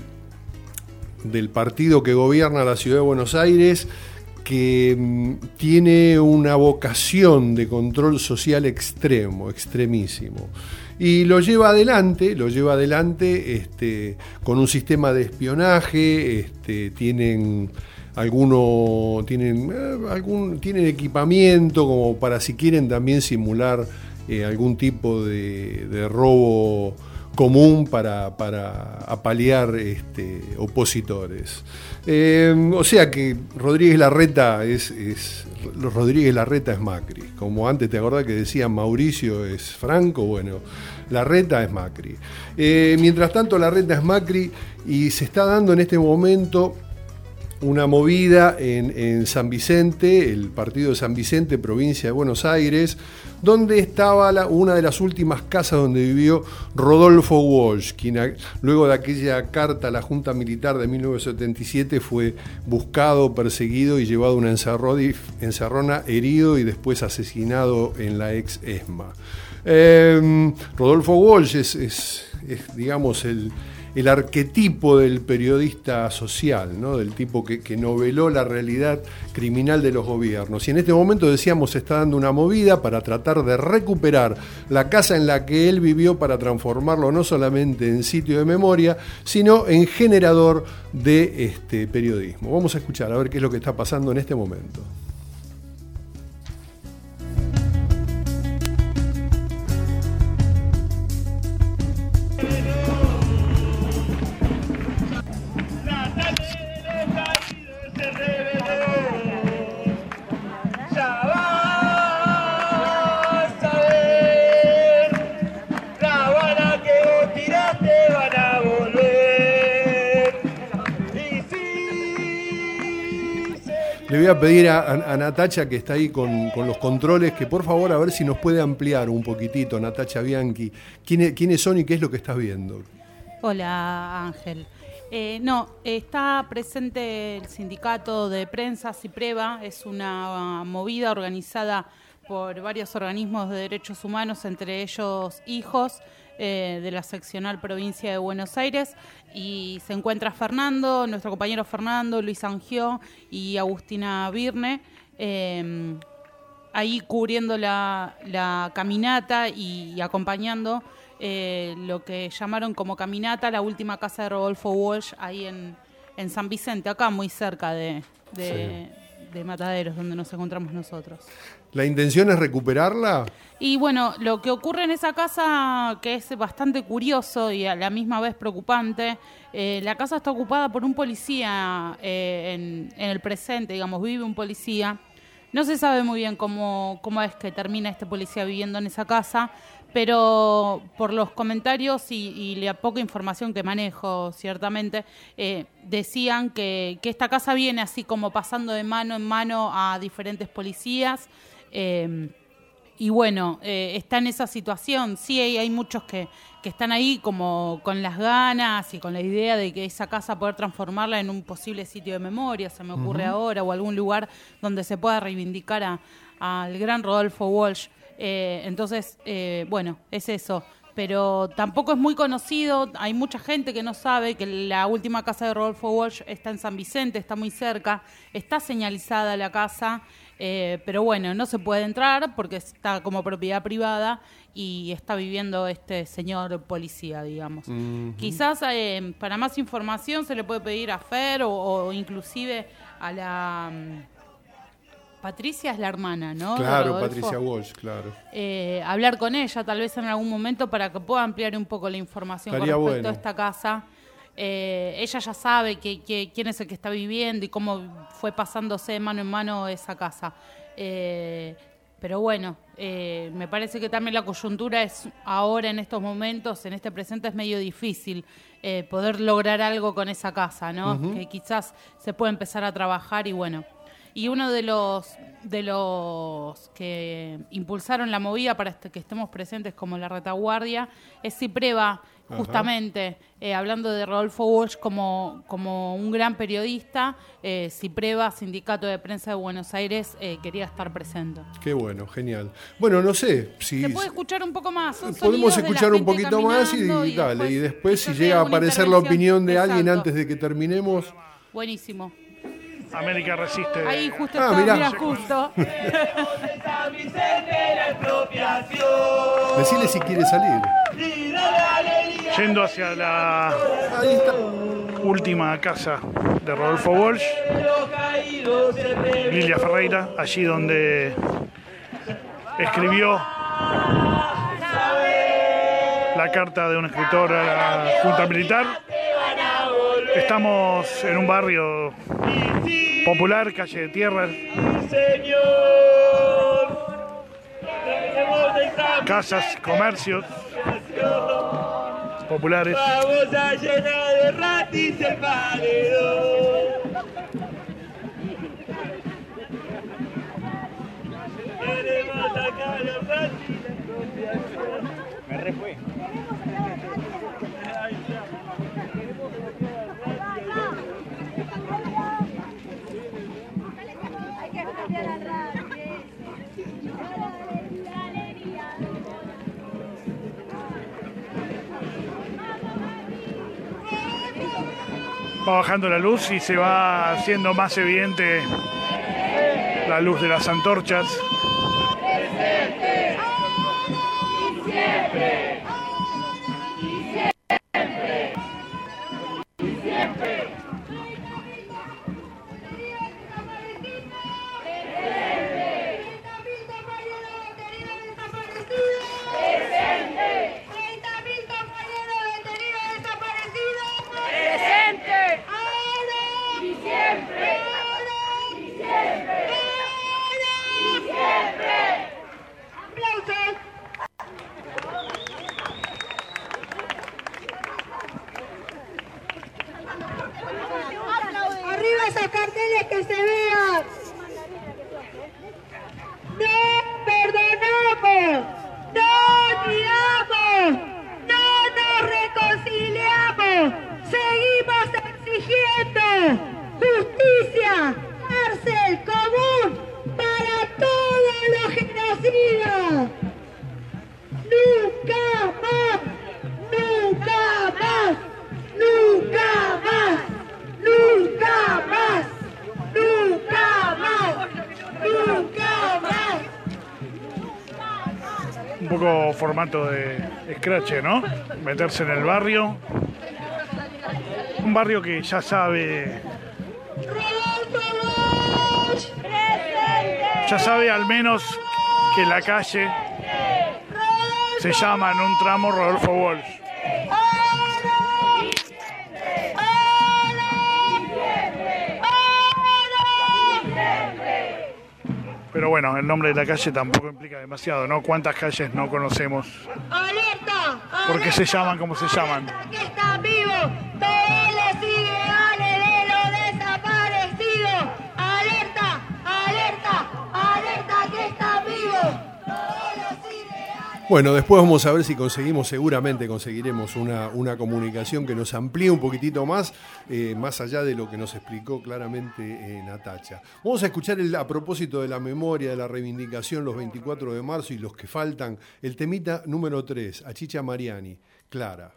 del partido que gobierna la ciudad de Buenos Aires, que mm, tiene una vocación de control social extremo, extremísimo. Y lo lleva adelante, lo lleva adelante este, con un sistema de espionaje, este, tienen alguno, tienen, eh, algún, tienen equipamiento como para, si quieren, también simular eh, algún tipo de, de robo común para, para apalear este, opositores. Eh, o sea que Rodríguez Larreta es, es Rodríguez Larreta es Macri. Como antes, ¿te acordás que decían Mauricio es Franco? Bueno, Larreta es Macri. Eh, mientras tanto, Larreta es Macri, y se está dando en este momento una movida en, en San Vicente, el partido de San Vicente, provincia de Buenos Aires, donde estaba la, una de las últimas casas donde vivió Rodolfo Walsh, quien a, luego de aquella carta a la Junta Militar de mil novecientos setenta y siete fue buscado, perseguido y llevado a una encerrona, herido y después asesinado en la ex ESMA. Eh, Rodolfo Walsh es, es, es digamos, el... el arquetipo del periodista social, ¿no? Del tipo que, que noveló la realidad criminal de los gobiernos. Y en este momento, decíamos, se está dando una movida para tratar de recuperar la casa en la que él vivió, para transformarlo no solamente en sitio de memoria, sino en generador de este periodismo. Vamos a escuchar a ver qué es lo que está pasando en este momento. Le voy a pedir a, a, a Natacha, que está ahí con, con los controles, que por favor a ver si nos puede ampliar un poquitito, Natacha Bianchi, quiénes, quiénes son y qué es lo que estás viendo. Hola, Ángel. Eh, no, está presente el sindicato de prensa CIPREVA, es una movida organizada por varios organismos de derechos humanos, entre ellos Hijos, eh, de la seccional provincia de Buenos Aires, y se encuentra Fernando, nuestro compañero Fernando, Luis Angió y Agustina Birne, eh, ahí cubriendo la, la caminata y, y acompañando eh, lo que llamaron como caminata la última casa de Rodolfo Walsh, ahí en, en San Vicente, acá muy cerca de, de, sí. de Mataderos, donde nos encontramos nosotros. ¿La intención es recuperarla? Y bueno, lo que ocurre en esa casa, que es bastante curioso y a la misma vez preocupante, eh, la casa está ocupada por un policía eh, en, en el presente, digamos, vive un policía. No se sabe muy bien cómo, cómo es que termina este policía viviendo en esa casa, pero por los comentarios y, y la poca información que manejo, ciertamente, eh, decían que, que esta casa viene así como pasando de mano en mano a diferentes policías. Eh, y bueno, eh, está en esa situación. Sí, hay, hay muchos que, que están ahí como con las ganas y con la idea de que esa casa poder transformarla en un posible sitio de memoria, se me ocurre uh-huh. ahora, o algún lugar donde se pueda reivindicar a, al gran Rodolfo Walsh. Eh, entonces, eh, bueno, es eso. Pero tampoco es muy conocido, hay mucha gente que no sabe que la última casa de Rodolfo Walsh está en San Vicente, está muy cerca, está señalizada la casa, eh, pero bueno, no se puede entrar porque está como propiedad privada y está viviendo este señor policía, digamos. Uh-huh. Quizás eh, para más información se le puede pedir a Fer o, o inclusive a la... Patricia es la hermana, ¿no? Claro, Patricia Walsh, claro. Eh, hablar con ella tal vez en algún momento para que pueda ampliar un poco la información Estaría con respecto bueno. a esta casa. Eh, ella ya sabe que, que, quién es el que está viviendo y cómo fue pasándose de mano en mano esa casa. Eh, pero bueno, eh, me parece que también la coyuntura es ahora, en estos momentos, en este presente, es medio difícil eh, poder lograr algo con esa casa, ¿no? Uh-huh. Que quizás se puede empezar a trabajar y bueno. Y uno de los de los que impulsaron la movida para este, que estemos presentes como la retaguardia es Cipreva, justamente, eh, hablando de Rodolfo Walsh como, como un gran periodista. eh, Cipreva, Sindicato de Prensa de Buenos Aires, eh, quería estar presente. Qué bueno, genial. Bueno, no sé si... ¿Se puede escuchar un poco más? Son podemos escuchar un poquito más y, y dale, y después si llega a aparecer la opinión de alguien antes de que terminemos... Buenísimo. América resiste. Ahí justo ah, está, mirá. mirá, justo. Decile si quiere salir. Yendo hacia la última casa de Rodolfo Walsh, Lilia Ferreira, allí donde escribió la carta de un escritor a la Junta Militar. Estamos en un barrio popular, calle de Tierra. Casas, comercios populares. Vamos a llenar de ratis el paredón. Queremos sacar los ratis. Me refue. Va bajando la luz y se va haciendo más evidente la luz de las antorchas. Presente y siempre, y siempre, y siempre. Arriba esos carteles que se vean. No perdonamos, no olvidamos, no nos reconciliamos. Seguimos exigiendo justicia, cárcel común para todos los genocidas. Nunca más, nunca más, nunca más, nunca más, nunca más, nunca más. Un poco formato de scratch, ¿no? Meterse en el barrio. Un barrio que ya sabe... Ya sabe al menos que la calle se llama en un tramo Rodolfo Walsh. Pero bueno, el nombre de la calle tampoco implica demasiado, ¿no? ¿Cuántas calles no conocemos? ¡Alerta! ¿Por qué se llaman como se llaman? ¡Que están vivos todos los ideales de los desaparecidos! ¡Alerta! ¡Alerta! ¡Alerta! ¡Que están vivos! Bueno, después vamos a ver si conseguimos, seguramente conseguiremos una, una comunicación que nos amplíe un poquitito más, eh, más allá de lo que nos explicó claramente eh, Natacha. Vamos a escuchar el, a propósito de la memoria, de la reivindicación, los veinticuatro de marzo y los que faltan, el temita número tres, a Chicha Mariani, Clara.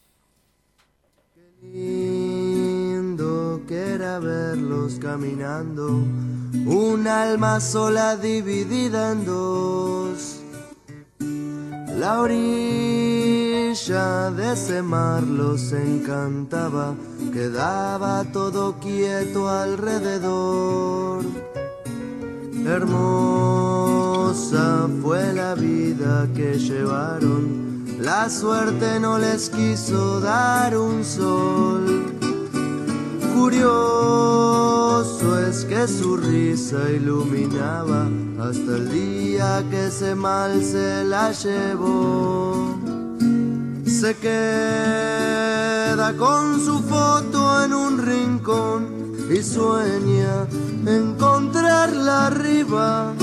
Qué lindo que era verlos caminando, un alma sola dividida en dos. La orilla de ese mar los encantaba, quedaba todo quieto alrededor. Hermosa fue la vida que llevaron, la suerte no les quiso dar un sol. Curioso es que su risa iluminaba hasta el día que ese mal se la llevó. Se queda con su foto en un rincón y sueña encontrarla arriba.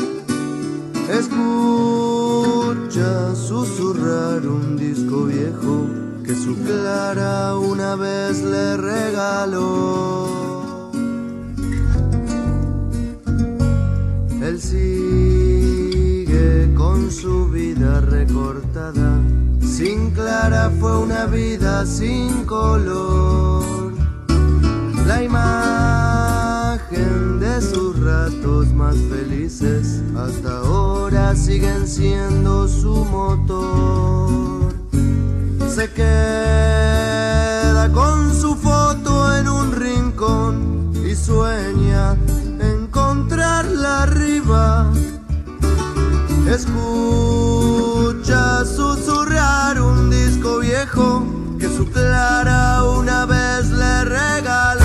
Escucha susurrar un disco viejo que su Clara una vez le regaló. Él sigue con su vida recortada. Sin Clara fue una vida sin color. La imagen de sus ratos más felices hasta ahora siguen siendo su motor. Se queda con su foto en un rincón y sueña encontrarla arriba. Escucha susurrar un disco viejo que su Clara una vez le regaló.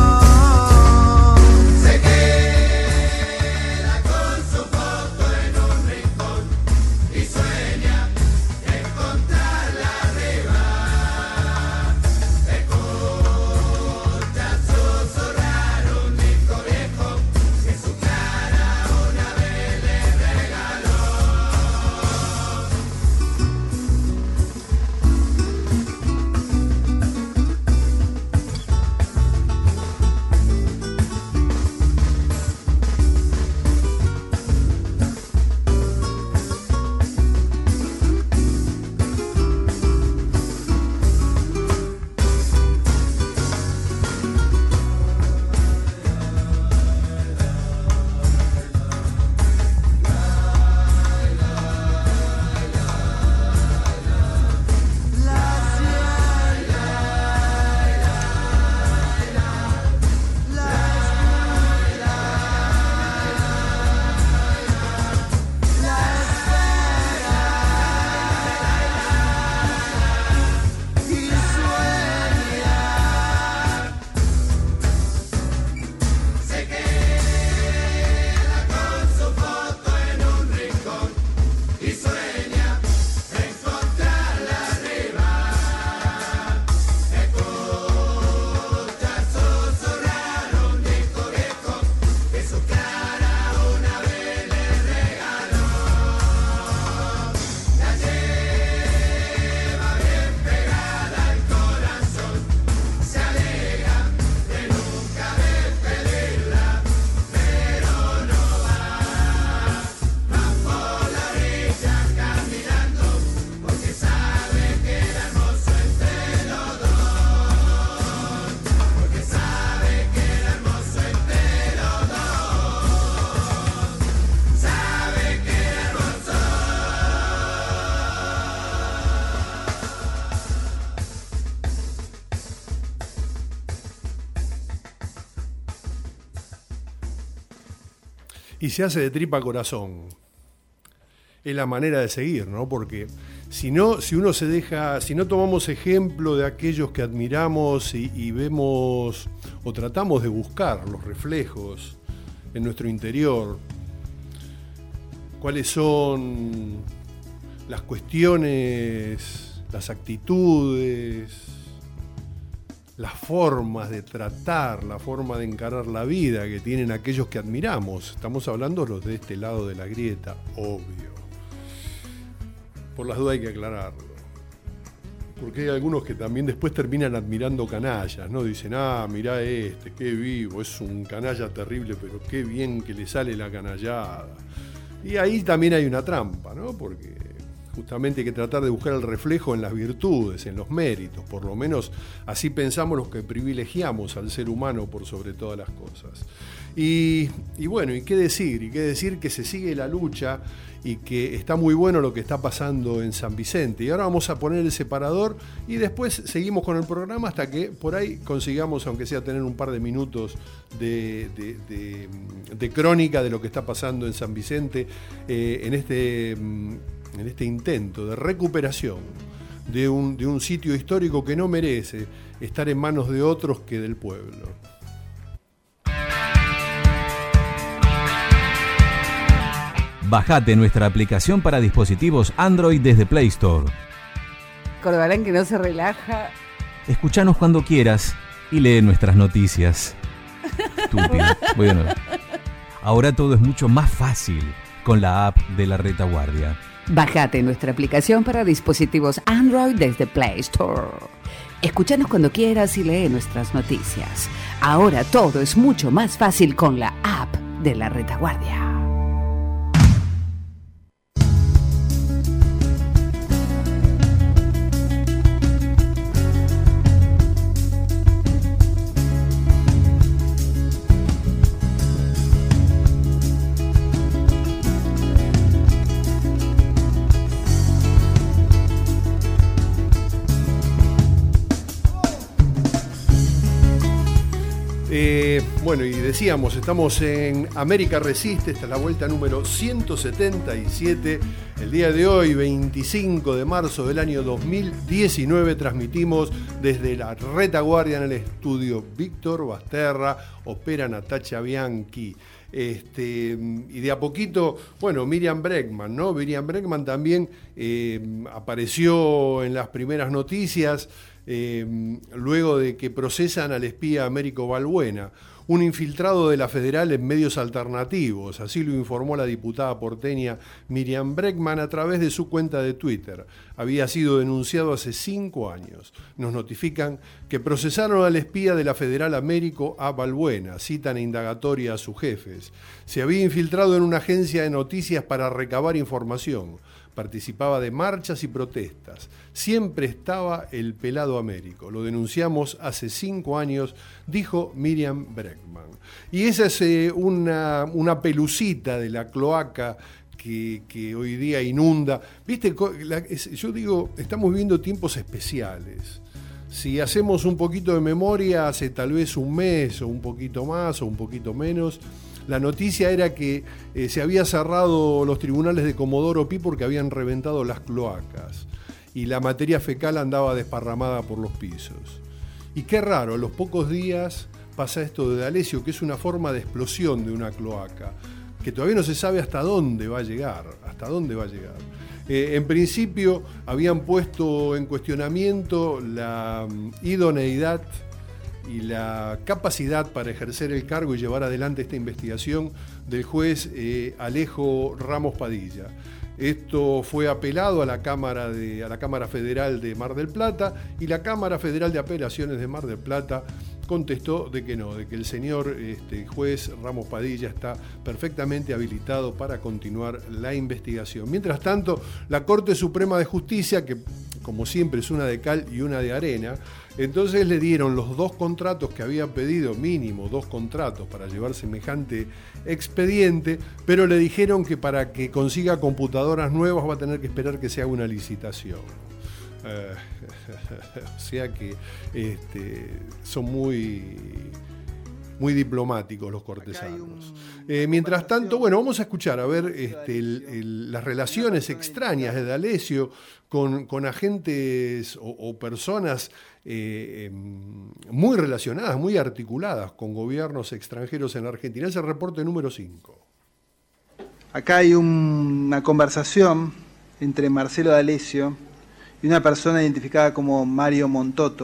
Y se hace de tripa corazón. Es la manera de seguir, ¿no? Porque si no, si uno se deja, si no tomamos ejemplo de aquellos que admiramos y, y vemos o tratamos de buscar los reflejos en nuestro interior, cuáles son las cuestiones, las actitudes, las formas de tratar, la forma de encarar la vida que tienen aquellos que admiramos. Estamos hablando los de este lado de la grieta, obvio. Por las dudas hay que aclararlo. Porque hay algunos que también después terminan admirando canallas, ¿no? Dicen, ah, mirá este, qué vivo, es un canalla terrible, pero qué bien que le sale la canallada. Y ahí también hay una trampa, ¿no? Porque justamente hay que tratar de buscar el reflejo en las virtudes, en los méritos, por lo menos así pensamos los que privilegiamos al ser humano por sobre todas las cosas. Y, y bueno, ¿y qué decir? Y qué decir que se sigue la lucha y que está muy bueno lo que está pasando en San Vicente. Y ahora vamos a poner el separador y después seguimos con el programa hasta que por ahí consigamos, aunque sea tener un par de minutos de, de, de, de crónica de lo que está pasando en San Vicente, eh, en, este, en este intento de recuperación de un, de un sitio histórico que no merece estar en manos de otros que del pueblo. Bajate nuestra aplicación para dispositivos Android desde Play Store. Corbalán que no se relaja. Escuchanos cuando quieras y lee nuestras noticias. Estúpido. Voy de nuevo. Ahora todo es mucho más fácil con la app de La Retaguardia. Bajate nuestra aplicación para dispositivos Android desde Play Store. Escuchanos cuando quieras y lee nuestras noticias. Ahora todo es mucho más fácil con la app de La Retaguardia. Eh, bueno, y decíamos, estamos en América Resiste, esta es la vuelta número ciento setenta y siete. El día de hoy, veinticinco de marzo del año dos mil diecinueve, transmitimos desde La Retaguardia en el estudio Víctor Basterra, opera Natacha Bianchi. Este, y de a poquito, bueno, Miriam Bregman, ¿no? Miriam Bregman también eh, apareció en las primeras noticias. Eh, luego de que procesan al espía Américo Balbuena, un infiltrado de la Federal en medios alternativos, así lo informó la diputada porteña Miriam Bregman a través de su cuenta de Twitter. Había sido denunciado hace cinco años. Nos notifican que procesaron al espía de la Federal Américo A. Balbuena, citan indagatoria a sus jefes. Se había infiltrado en una agencia de noticias para recabar información. Participaba de marchas y protestas. Siempre estaba el pelado Américo. Lo denunciamos hace cinco años, dijo Miriam Bregman. Y esa es eh, una, una pelucita de la cloaca que, que hoy día inunda. ¿Viste? La, es, yo digo, estamos viviendo tiempos especiales. Si hacemos un poquito de memoria, hace tal vez un mes o un poquito más o un poquito menos, la noticia era que eh, se había cerrado los tribunales de Comodoro Pi porque habían reventado las cloacas y la materia fecal andaba desparramada por los pisos. Y qué raro, a los pocos días pasa esto de D'Alessio, que es una forma de explosión de una cloaca, que todavía no se sabe hasta dónde va a llegar, hasta dónde va a llegar. Eh, en principio habían puesto en cuestionamiento la um, idoneidad y la capacidad para ejercer el cargo y llevar adelante esta investigación del juez eh, Alejo Ramos Padilla. Esto fue apelado a la Cámara de, a la Cámara Federal de Mar del Plata y la Cámara Federal de Apelaciones de Mar del Plata contestó de que no, de que el señor este, juez Ramos Padilla está perfectamente habilitado para continuar la investigación. Mientras tanto, la Corte Suprema de Justicia, que como siempre es una de cal y una de arena, entonces le dieron los dos contratos que había pedido, mínimo dos contratos para llevar semejante expediente, pero le dijeron que para que consiga computadoras nuevas va a tener que esperar que se haga una licitación. Uh, o sea que este, son muy, muy diplomáticos los cortesanos. Eh, mientras tanto, bueno, vamos a escuchar a ver este, el, el, las relaciones extrañas de D'Alessio con, con agentes o, o personas eh, muy relacionadas, muy articuladas con gobiernos extranjeros en la Argentina. Es el reporte número cinco. Acá hay un, una conversación entre Marcelo D'Alessio y una persona identificada como Mario Montoto,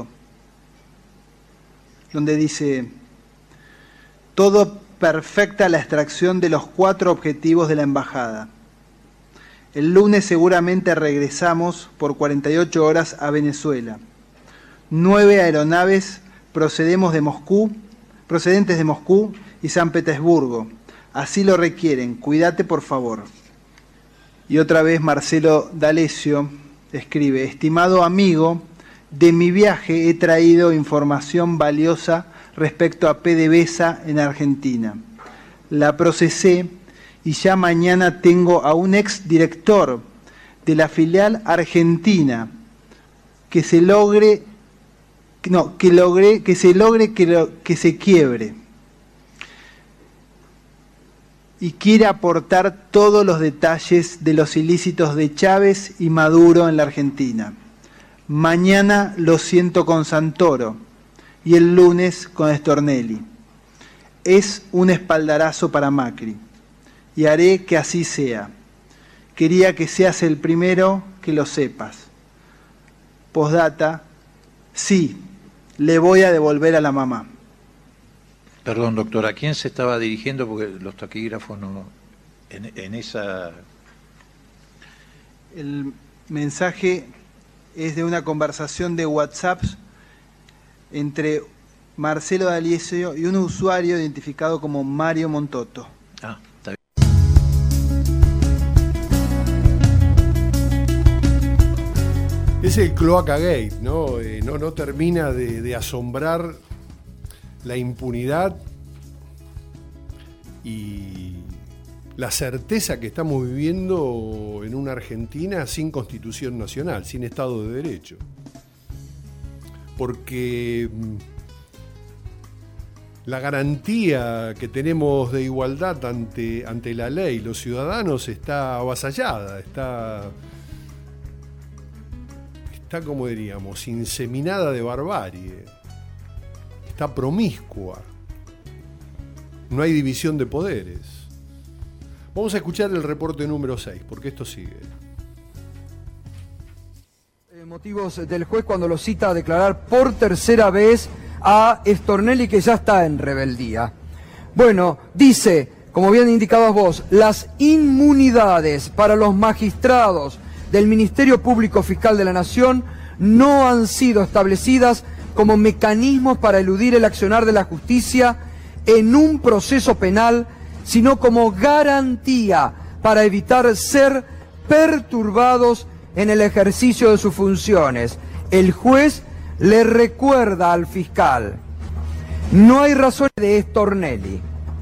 donde dice: todo perfecta la extracción de los cuatro objetivos de la embajada. El lunes seguramente regresamos por cuarenta y ocho horas a Venezuela. Nueve aeronaves procedemos de Moscú, procedentes de Moscú y San Petersburgo. Así lo requieren. Cuídate, por favor. Y otra vez Marcelo D'Alessio escribe: estimado amigo, de mi viaje he traído información valiosa respecto a PDVSA en Argentina. La procesé y ya mañana tengo a un ex director de la filial argentina que se logre, no, que logre, que se logre que, lo, que se quiebre. Y quiere aportar todos los detalles de los ilícitos de Chávez y Maduro en la Argentina. Mañana lo siento con Santoro y el lunes con Stornelli. Es un espaldarazo para Macri y haré que así sea. Quería que seas el primero que lo sepas. Postdata, sí, le voy a devolver a la mamá. Perdón, doctor, ¿a quién se estaba dirigiendo? Porque los taquígrafos no... En, en esa... El mensaje es de una conversación de WhatsApp entre Marcelo D'Alessio y un usuario identificado como Mario Montoto. Ah, está bien. Es el Cloaca Gate, ¿no? Eh, no, no termina de, de asombrar la impunidad y la certeza que estamos viviendo en una Argentina sin Constitución Nacional, sin Estado de Derecho. Porque la garantía que tenemos de igualdad ante, ante la ley, los ciudadanos, está avasallada, está, está, como diríamos, inseminada de barbarie, está promiscua, no hay división de poderes. Vamos a escuchar el reporte número seis, porque esto sigue. Motivos del juez cuando lo cita a declarar por tercera vez a Stornelli, que ya está en rebeldía. Bueno, dice, como bien indicabas vos, las inmunidades para los magistrados del Ministerio Público Fiscal de la Nación no han sido establecidas como mecanismos para eludir el accionar de la justicia en un proceso penal, sino como garantía para evitar ser perturbados en el ejercicio de sus funciones. El juez le recuerda al fiscal: no hay razones de Stornelli.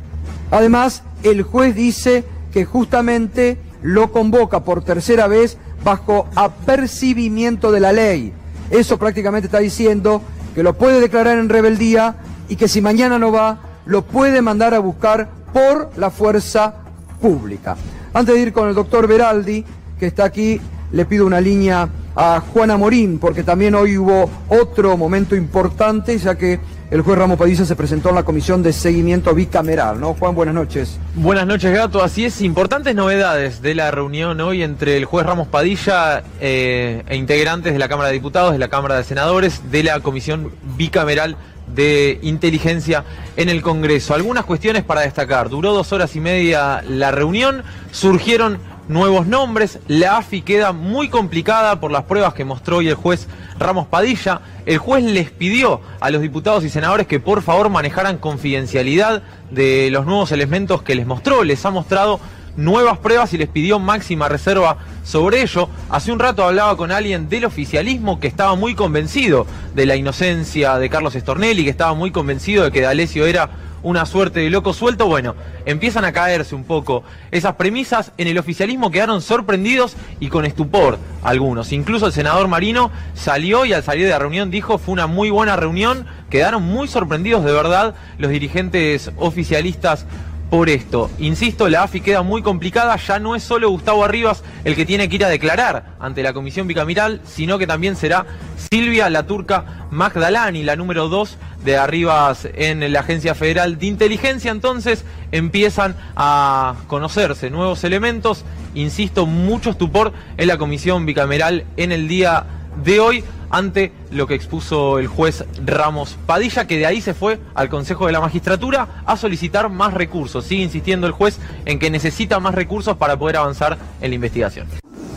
Además, el juez dice que justamente lo convoca por tercera vez bajo apercibimiento de la ley. Eso prácticamente está diciendo que lo puede declarar en rebeldía y que si mañana no va, lo puede mandar a buscar por la fuerza pública. Antes de ir con el doctor Beraldi, que está aquí, le pido una línea a Juana Morín, porque también hoy hubo otro momento importante, ya que el juez Ramos Padilla se presentó en la comisión de seguimiento bicameral, ¿no? Juan, buenas noches. Buenas noches, Gato. Así es, importantes novedades de la reunión hoy entre el juez Ramos Padilla eh, e integrantes de la Cámara de Diputados, de la Cámara de Senadores, de la comisión bicameral de inteligencia en el Congreso. Algunas cuestiones para destacar. Duró dos horas y media la reunión, surgieron nuevos nombres, la A F I queda muy complicada por las pruebas que mostró hoy el juez Ramos Padilla. El juez les pidió a los diputados y senadores que por favor manejaran confidencialidad de los nuevos elementos que les mostró. Les ha mostrado nuevas pruebas y les pidió máxima reserva sobre ello. Hace un rato hablaba con alguien del oficialismo que estaba muy convencido de la inocencia de Carlos Stornelli, que estaba muy convencido de que D'Alessio era una suerte de loco suelto. Bueno, empiezan a caerse un poco esas premisas. En el oficialismo quedaron sorprendidos y con estupor algunos. Incluso el senador Marino salió y al salir de la reunión dijo: fue una muy buena reunión. Quedaron muy sorprendidos de verdad los dirigentes oficialistas por esto. Insisto, la A F I queda muy complicada. Ya no es solo Gustavo Arribas el que tiene que ir a declarar ante la comisión bicameral, sino que también será Silvia la Turca Magdalani, la número dos de Arribas en la Agencia Federal de Inteligencia. Entonces empiezan a conocerse nuevos elementos. Insisto, mucho estupor en la comisión bicameral en el día de hoy ante lo que expuso el juez Ramos Padilla, que de ahí se fue al Consejo de la Magistratura a solicitar más recursos. Sigue insistiendo el juez en que necesita más recursos para poder avanzar en la investigación.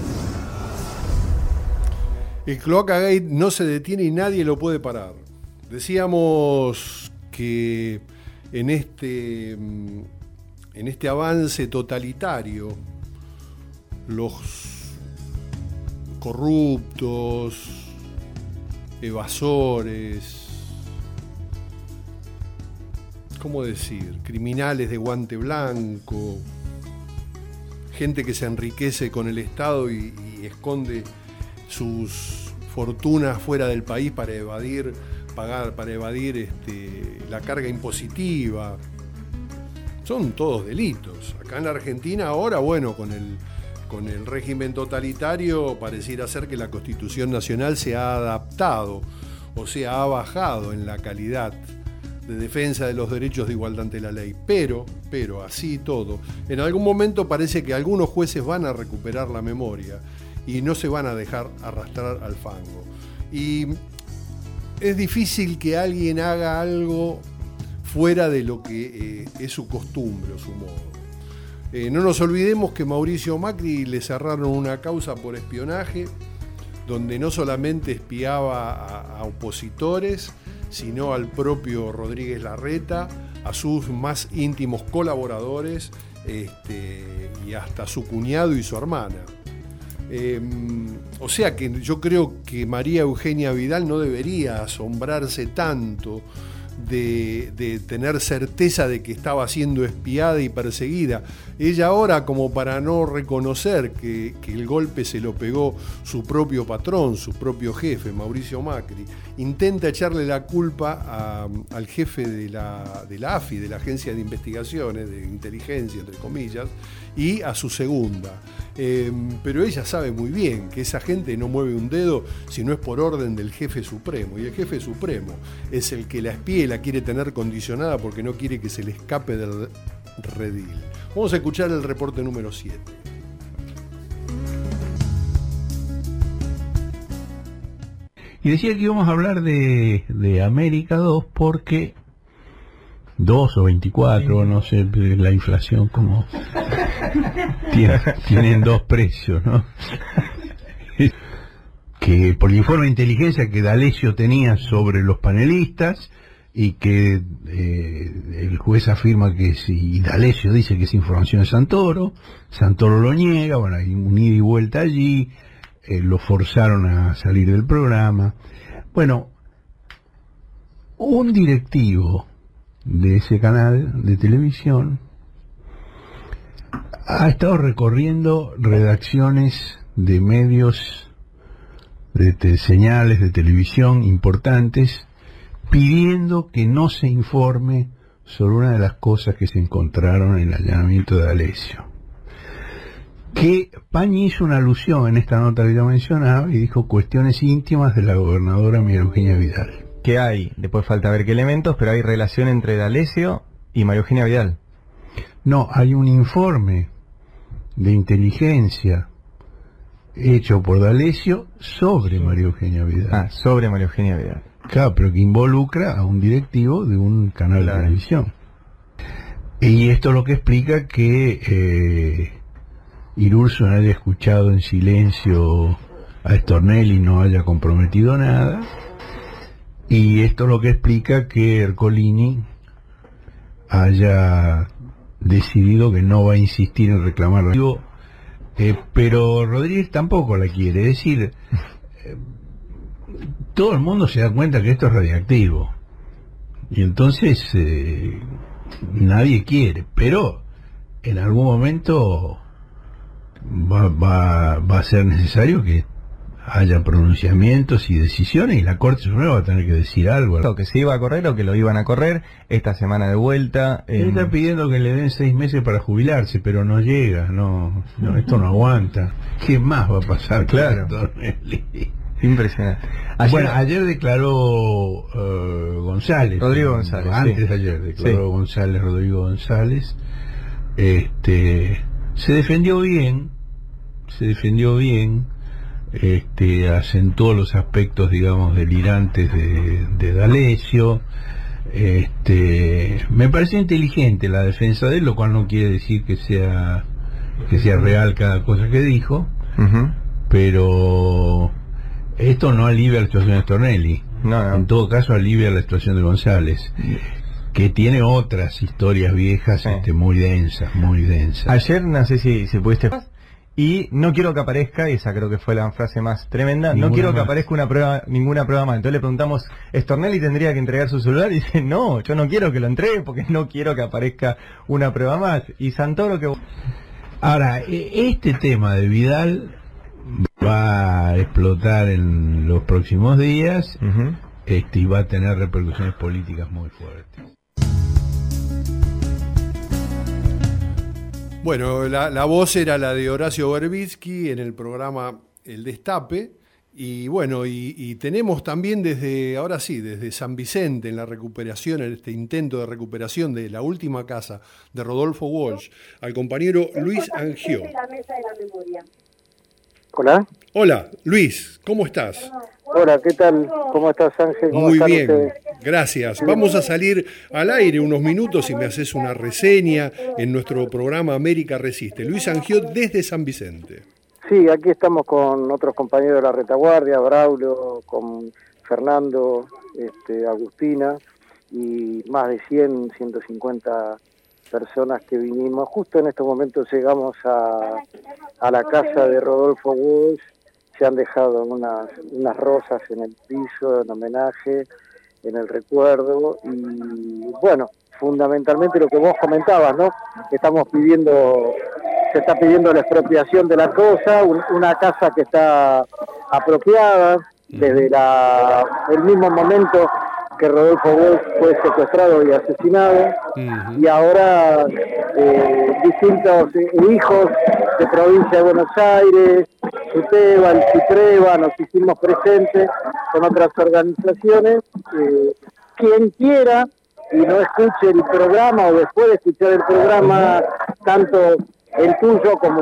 El Cloaca Gate no se detiene y nadie lo puede parar. Decíamos que en este, en este avance totalitario los corruptos, evasores, ¿cómo decir? Criminales de guante blanco, gente que se enriquece con el Estado y, y esconde sus fortunas fuera del país para evadir, pagar, para evadir este, la carga impositiva. Son todos delitos. Acá en la Argentina ahora, bueno, con el, con el régimen totalitario pareciera ser que la Constitución Nacional se ha adaptado, o sea, ha bajado en la calidad de defensa de los derechos de igualdad ante la ley. Pero, pero, así todo, en algún momento parece que algunos jueces van a recuperar la memoria y no se van a dejar arrastrar al fango. Y es difícil que alguien haga algo fuera de lo que eh, es su costumbre o su modo. Eh, no nos olvidemos que Mauricio Macri le cerraron una causa por espionaje, donde no solamente espiaba a, a opositores, sino al propio Rodríguez Larreta, a sus más íntimos colaboradores, este, y hasta su cuñado y su hermana. Eh, o sea que yo creo que María Eugenia Vidal no debería asombrarse tanto de, de tener certeza de que estaba siendo espiada y perseguida. Ella ahora, como para no reconocer que, que el golpe se lo pegó su propio patrón, su propio jefe, Mauricio Macri, intenta echarle la culpa a, al jefe de la, de la A F I, de la Agencia de Investigaciones, de Inteligencia, entre comillas, y a su segunda. Eh, pero ella sabe muy bien que esa gente no mueve un dedo si no es por orden del jefe supremo, y el jefe supremo es el que la espía y la quiere tener condicionada porque no quiere que se le escape del redil. Vamos a escuchar el reporte número siete. Y decía que íbamos a hablar de, de América dos porque dos o veinticuatro, no sé, la inflación como tiene, tienen dos precios, ¿no? Que por el informe de inteligencia que D'Alessio tenía sobre los panelistas y que eh, el juez afirma que si D'Alessio dice que es información de Santoro, Santoro lo niega, bueno, hay un ida y vuelta allí, eh, lo forzaron a salir del programa. Bueno, un directivo de ese canal de televisión ha estado recorriendo redacciones de medios, de te- señales de televisión importantes, pidiendo que no se informe sobre una de las cosas que se encontraron en el allanamiento de D'Alessio. Que Pañi hizo una alusión en esta nota que yo mencionaba y dijo cuestiones íntimas de la gobernadora María Eugenia Vidal. ¿Qué hay? Después falta ver qué elementos, pero hay relación entre D'Alessio y María Eugenia Vidal. No, hay un informe de inteligencia hecho por D'Alessio sobre María Eugenia Vidal. Ah, sobre María Eugenia Vidal. Claro, pero que involucra a un directivo de un canal Claro. de televisión. Y esto lo que explica que eh, Irurson haya escuchado en silencio a Stornelli y no haya comprometido nada. Y esto lo que explica que Ercolini haya decidido que no va a insistir en reclamarlo. Digo, eh, pero Rodríguez tampoco la quiere. Es decir, eh, todo el mundo se da cuenta que esto es radiactivo. Y entonces eh, nadie quiere. Pero en algún momento va, va, va a ser necesario que haya pronunciamientos y decisiones, y la Corte Suprema va a tener que decir algo. Que se iba a correr o que lo iban a correr esta semana de vuelta. Él en- está pidiendo que le den seis meses para jubilarse, pero no llega, no, no, esto no aguanta. ¿Qué más va a pasar? Claro. con Stornelli? Impresionante. Ayer, bueno, ayer declaró uh, González. Rodrigo González, Antes sí. de ayer declaró Sí. González, Rodrigo González. Este, se defendió bien, se defendió bien, este, acentuó los aspectos, digamos, delirantes de, de D'Alessio. Este, me pareció inteligente la defensa de él, lo cual no quiere decir que sea que sea real cada cosa que dijo, Ujú. pero esto no alivia la situación de Stornelli. No, no. En todo caso alivia la situación de González, que tiene otras historias viejas, Sí. este, muy densas, muy densas. Ayer, no sé si, si pudiste... Y no quiero que aparezca, y esa creo que fue la frase más tremenda, Ninguna no quiero que más. aparezca una prueba, ninguna prueba más. Entonces le preguntamos, ¿Stornelli tendría que entregar su celular? Y dice, no, yo no quiero que lo entregue porque no quiero que aparezca una prueba más. Y Santoro que... Ahora, e- este tema de Vidal va a explotar en los próximos días, uh-huh. este, y va a tener repercusiones políticas muy fuertes. Bueno, la, la voz era la de Horacio Berbitsky en el programa El Destape. Y bueno, y, y tenemos también desde, ahora sí, desde San Vicente, en la recuperación, en este intento de recuperación de la última casa de Rodolfo Walsh, al compañero Luis Angió. Hola. Hola, Luis, ¿cómo estás? Hola, ¿qué tal? ¿Cómo estás, Ángel? ¿Cómo Muy están bien, ustedes? gracias. Vamos a salir al aire unos minutos y me haces una reseña en nuestro programa América Resiste. Luis Angió desde San Vicente. Sí, aquí estamos con otros compañeros de la retaguardia, Braulio, con Fernando, este, Agustina, y más de cien, ciento cincuenta personas que vinimos. Justo en estos momentos llegamos a, a la casa de Rodolfo Walsh. Se han dejado unas, unas rosas en el piso en homenaje, en el recuerdo, y bueno, fundamentalmente lo que vos comentabas, ¿no? Estamos pidiendo, se está pidiendo la expropiación de la cosa, un, una casa que está apropiada desde la, el mismo momento que Rodolfo Walsh fue secuestrado y asesinado, uh-huh. y ahora eh, distintos eh, hijos de provincia de Buenos Aires, Suteba, el Citreva, nos hicimos presentes con otras organizaciones. Eh, quien quiera y no escuche el programa o después de escuchar el programa, tanto el tuyo como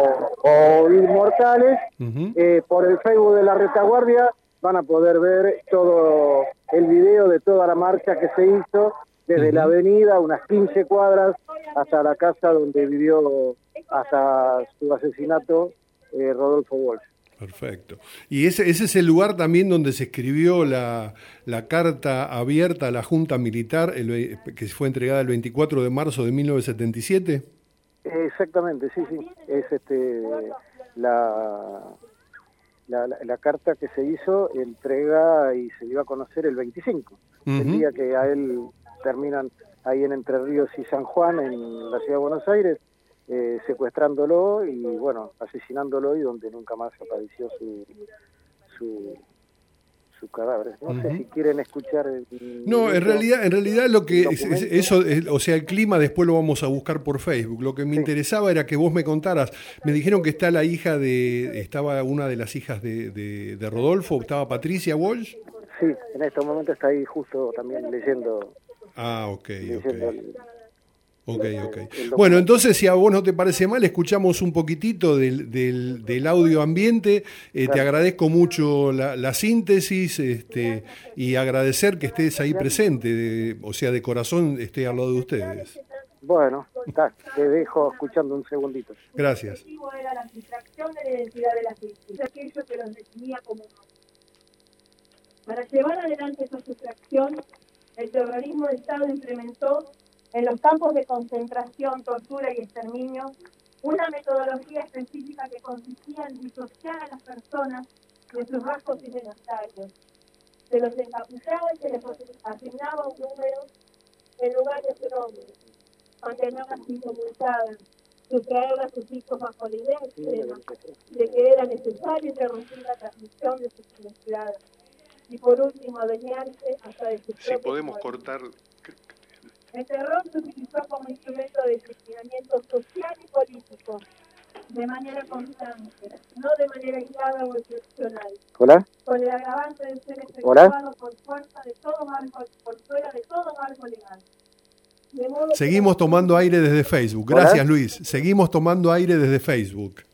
o Inmortales, uh-huh. eh, por el Facebook de la Retaguardia van a poder ver todo el video de toda la marcha que se hizo desde uh-huh. la avenida, unas quince cuadras, hasta la casa donde vivió hasta su asesinato eh, Rodolfo Walsh. Perfecto. Y ese, ese es el lugar también donde se escribió la, la carta abierta a la Junta Militar, el, que fue entregada el veinticuatro de marzo de mil novecientos setenta y siete. Exactamente, sí, sí. Es este la... La, la, la carta que se hizo, entrega y se dio a conocer el veinticinco, uh-huh. el día que a él terminan ahí en Entre Ríos y San Juan, en la ciudad de Buenos Aires, eh, secuestrándolo y bueno, asesinándolo, y donde nunca más apareció su su, su cadáver. No uh-huh. sé si quieren escuchar el, no el en realidad en realidad lo que es, es, eso es, o sea, el clima después lo vamos a buscar por Facebook. Lo que me sí. interesaba era que vos me contaras. Me dijeron que está la hija de estaba una de las hijas de, de, de Rodolfo, estaba Patricia Walsh. Sí, en este momento está ahí justo también leyendo. Ah, ok, leyendo ok. El, Ok, ok. Bueno, entonces, si a vos no te parece mal, escuchamos un poquitito del, del, del audio ambiente. Eh, te agradezco mucho la, la síntesis, este, y agradecer que estés ahí presente, de, o sea, de corazón esté al lado de ustedes. Bueno, está, te dejo escuchando un segundito. Gracias. El objetivo era la sustracción de la identidad de las víctimas, aquello que los definía como humanos. Para llevar adelante esa sustracción, el terrorismo de Estado implementó en los campos de concentración, tortura y exterminio, una metodología específica que consistía en disociar a las personas de sus rasgos identitarios. Se los encapuchaba y se les asignaba un número en lugar de su nombre, mantenerlas incomunicadas, sustraer a sus hijos bajo la idea extrema de que era necesario interrumpir la transmisión de sus identidades. Y por último, adueñarse hasta de sus Si podemos cortar... El terror se utilizó como instrumento de disciplinamiento social y político, de manera constante, no de manera aislada o excepcional. Hola. Con el agravante de ser efectuado por fuerza de todo marco, por fuera de todo marco legal. De modo Seguimos que... tomando aire desde Facebook. Gracias, Luis. Seguimos tomando aire desde Facebook.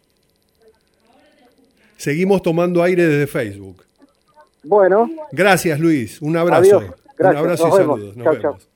Seguimos tomando aire desde Facebook. Bueno. Gracias, Luis. Un abrazo. Adiós. Gracias. Un abrazo Nos y vemos. saludos. Nos chau, vemos. Chau.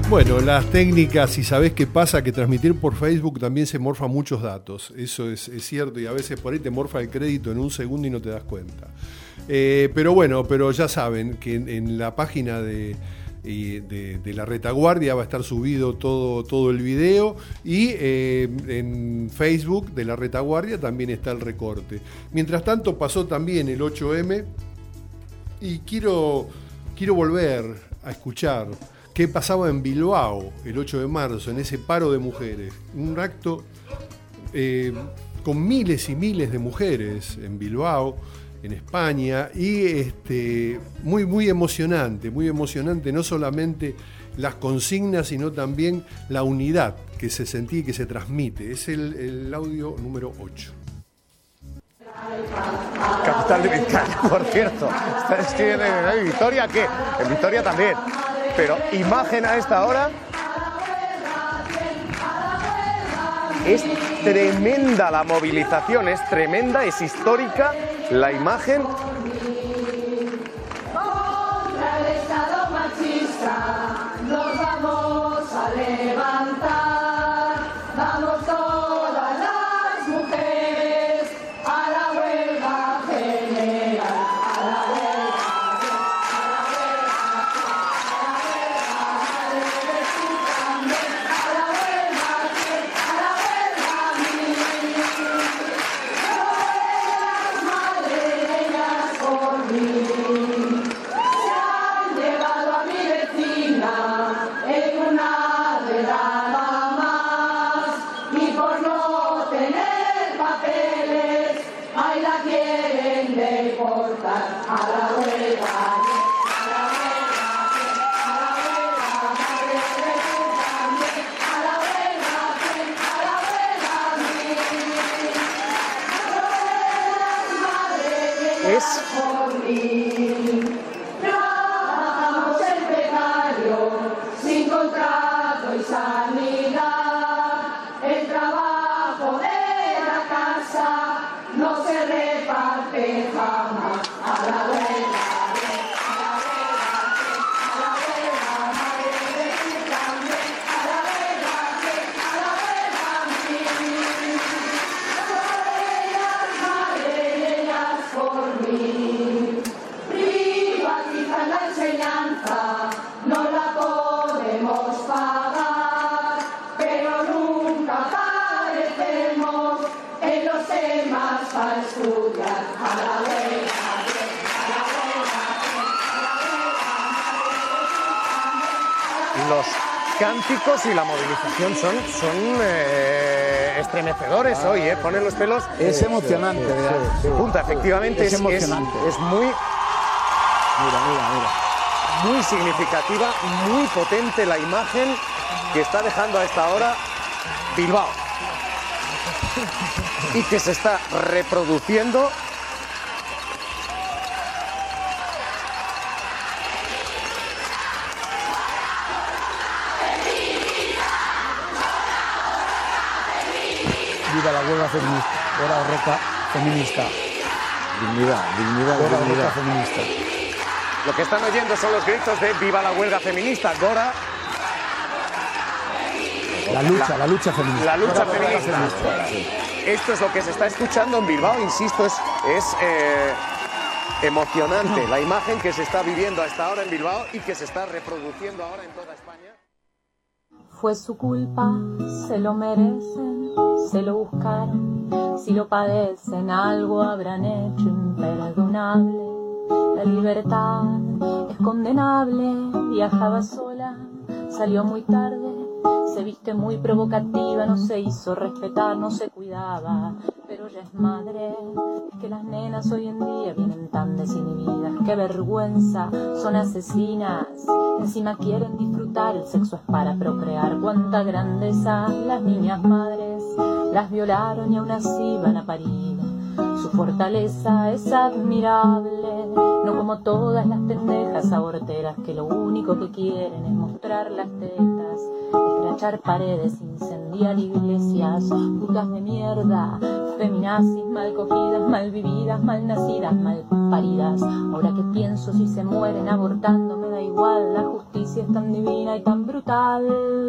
Bueno, las técnicas, si sabés qué pasa, que transmitir por Facebook también se morfa muchos datos. Eso es, es cierto, y a veces por ahí te morfa el crédito en un segundo y no te das cuenta. Eh, pero bueno, pero ya saben que en, en la página de, de, de la Retaguardia va a estar subido todo, todo el video, y eh, en Facebook de la Retaguardia también está el recorte. Mientras tanto pasó también el ocho eme, y quiero, quiero volver a escuchar qué pasaba en Bilbao el ocho de marzo, en ese paro de mujeres. Un acto eh, con miles y miles de mujeres en Bilbao, en España, y este, muy, muy emocionante, muy emocionante, no solamente las consignas, sino también la unidad que se sentía y que se transmite. Es el, el audio número ocho. Capital de Vizcaya, por cierto. ¿Sabes que en, en Vitoria qué? En Vitoria también. Pero imagen a esta hora. Es tremenda la movilización, es tremenda, es histórica la imagen. Contra el Estado machista nos vamos a levantar, vamos todas las mujeres a la huelga general, a la huelga, a la huelga, a la huelga, a la huelga, Es trabajamos en precario, sin contrato y sanidad. El trabajo de la casa no se reparte jamás. A la huelga, a la huelga, a la huelga, madre de tu también. A la huelga, a la huelga, mi. Madre de ellas por mí. Privatizan la enseñanza, no la podemos pagar, pero nunca aparecemos en los temas para estudiar. A la huelga, a la huelga, los cánticos y la movilización son, son eh, estremecedores hoy, ¿eh? Ponen los pelos. Es emocionante, ¿verdad? Sí, punta, efectivamente, es, es, emocionante. es, es muy, Mira, mira, mira. muy significativa, muy potente la imagen que está dejando a esta hora Bilbao y que se está reproduciendo. Viva la huelga feminista. Gora Horreta feminista. Dignidad, dignidad, Gora dignidad. Horreta feminista. Lo que están oyendo son los gritos de viva la huelga feminista. Gora. La lucha, la lucha feminista. La lucha Gora feminista. feminista, sí. Esto es lo que se está escuchando en Bilbao, insisto, es, es eh, emocionante la imagen que se está viviendo a esta hora en Bilbao y que se está reproduciendo ahora en toda España. Fue su culpa, se lo merecen, se lo buscaron, si lo padecen algo habrán hecho imperdonable. La libertad es condenable, viajaba sola, salió muy tarde, se viste muy provocativa, no se hizo respetar, no se cuidaba, pero ya es madre. Es que las nenas hoy en día vienen tan desinhibidas, qué vergüenza, son asesinas, encima quieren disfrutar, el sexo es para procrear, cuánta grandeza, las niñas madres las violaron y aún así van a parir. Su fortaleza es admirable, no como todas las pendejas aborteras que lo único que quieren es mostrar las tetas, escrachar paredes, incendiar incendiar iglesias, putas de mierda, feminazis mal cogidas, mal vividas, mal nacidas, mal paridas. Ahora que pienso si se mueren abortando me da igual, la justicia es tan divina y tan brutal.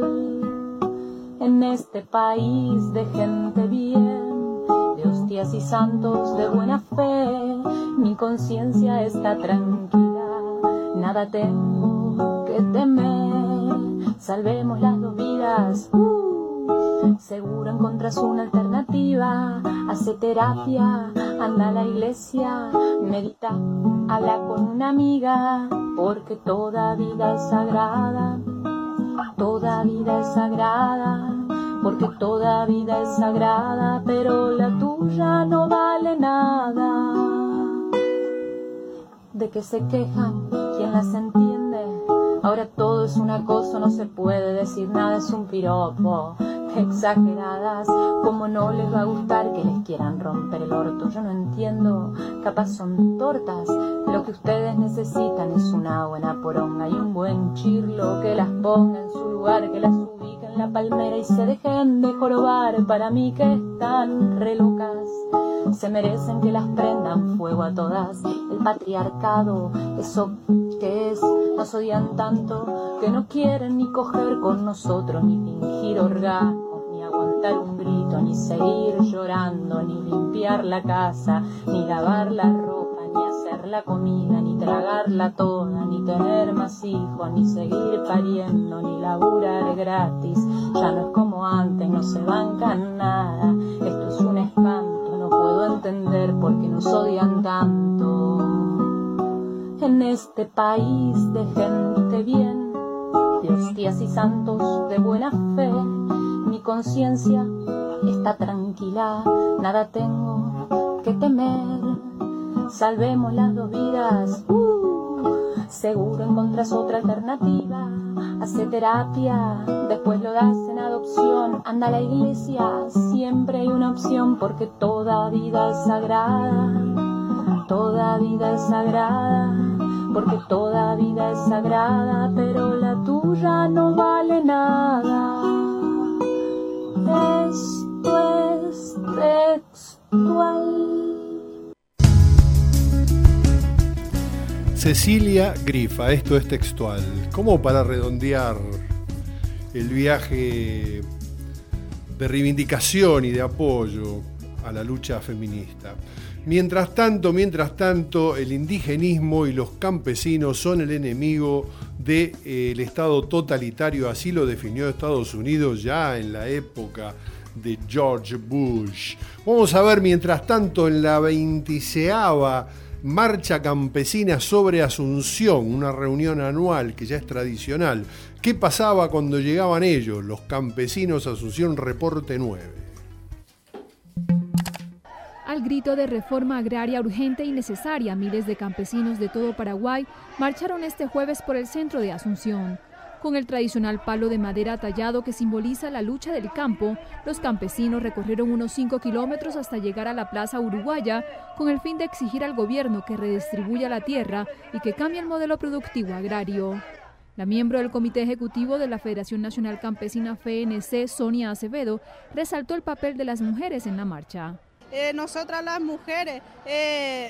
En este país de gente bien, de hostias y santos de buena fe, mi conciencia está tranquila, nada tengo que temer. Salvemos las dos vidas, uh, seguro encontrás una alternativa. Hace terapia, anda a la iglesia, medita, habla con una amiga, porque toda vida es sagrada. Toda vida es sagrada, porque toda vida es sagrada, pero la tuya no vale nada. ¿De qué se quejan? ¿Quién las entiende? Ahora todo es un acoso, no se puede decir nada, es un piropo. Qué exageradas, como no les va a gustar que les quieran romper el orto. Yo no entiendo, capaz son tortas. Lo que ustedes necesitan es una buena poronga y un buen chirlo que las ponga en su lugar, que las ubique en la palmera y se dejen de jorobar. Para mí que están re locas, se merecen que las prendan fuego a todas. El patriarcado, eso que es, nos odian tanto que no quieren ni coger con nosotros, ni fingir orgasmos, ni aguantar un grito, ni seguir llorando, ni limpiar la casa, ni lavar la ropa, ni hacer la comida, ni tragarla toda, ni tener más hijos, ni seguir pariendo, ni laburar gratis. Ya no es como antes, no se bancan nada, esto es un espanto, no puedo entender por qué nos odian tanto. En este país de gente bien, de hostias y santos de buena fe, mi conciencia está tranquila, nada tengo que temer. Salvemos las dos vidas, uh, seguro encontrás otra alternativa. Hace terapia, después lo das en adopción. Anda a la iglesia, siempre hay una opción, porque toda vida es sagrada. Toda vida es sagrada, porque toda vida es sagrada, pero la tuya no vale nada. Esto es textual. Cecilia Grifa, esto es textual. Como para redondear el viaje de reivindicación y de apoyo a la lucha feminista. Mientras tanto, mientras tanto, el indigenismo y los campesinos son el enemigo del eh, Estado totalitario, así lo definió Estados Unidos ya en la época de George Bush. Vamos a ver, mientras tanto, en la veintiseava Marcha Campesina sobre Asunción, una reunión anual que ya es tradicional. ¿Qué pasaba cuando llegaban ellos, los campesinos a Asunción? Reporte nueve. Al grito de reforma agraria urgente y necesaria, miles de campesinos de todo Paraguay marcharon este jueves por el centro de Asunción. Con el tradicional palo de madera tallado que simboliza la lucha del campo, los campesinos recorrieron unos cinco kilómetros hasta llegar a la Plaza Uruguaya con el fin de exigir al gobierno que redistribuya la tierra y que cambie el modelo productivo agrario. La miembro del Comité Ejecutivo de la Federación Nacional Campesina F N C, Sonia Acevedo, resaltó el papel de las mujeres en la marcha. Eh, nosotras las mujeres eh,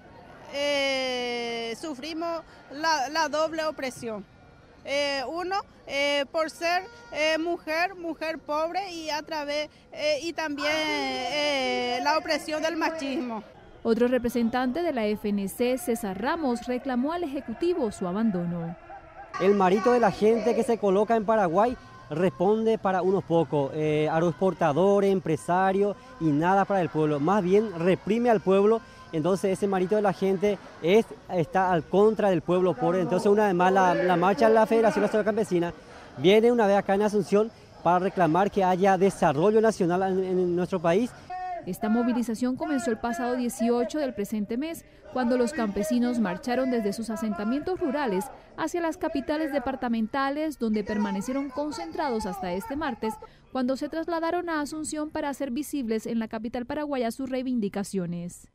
eh, sufrimos la, la doble opresión. Eh, uno, eh, por ser eh, mujer, mujer pobre y a través eh, y también eh, la opresión del machismo. Otro representante de la F N C, César Ramos, reclamó al Ejecutivo su abandono. El marito de la gente que se coloca en Paraguay responde para unos pocos, eh, agroexportadores, empresarios y nada para el pueblo. Más bien reprime al pueblo, entonces ese marito de la gente es, está al contra del pueblo pobre. Entonces una vez más la, la marcha de la Federación Nacional Campesina viene una vez acá en Asunción para reclamar que haya desarrollo nacional en, en nuestro país. Esta movilización comenzó el pasado dieciocho del presente mes, cuando los campesinos marcharon desde sus asentamientos rurales hacia las capitales departamentales, donde permanecieron concentrados hasta este martes, cuando se trasladaron a Asunción para hacer visibles en la capital paraguaya sus reivindicaciones.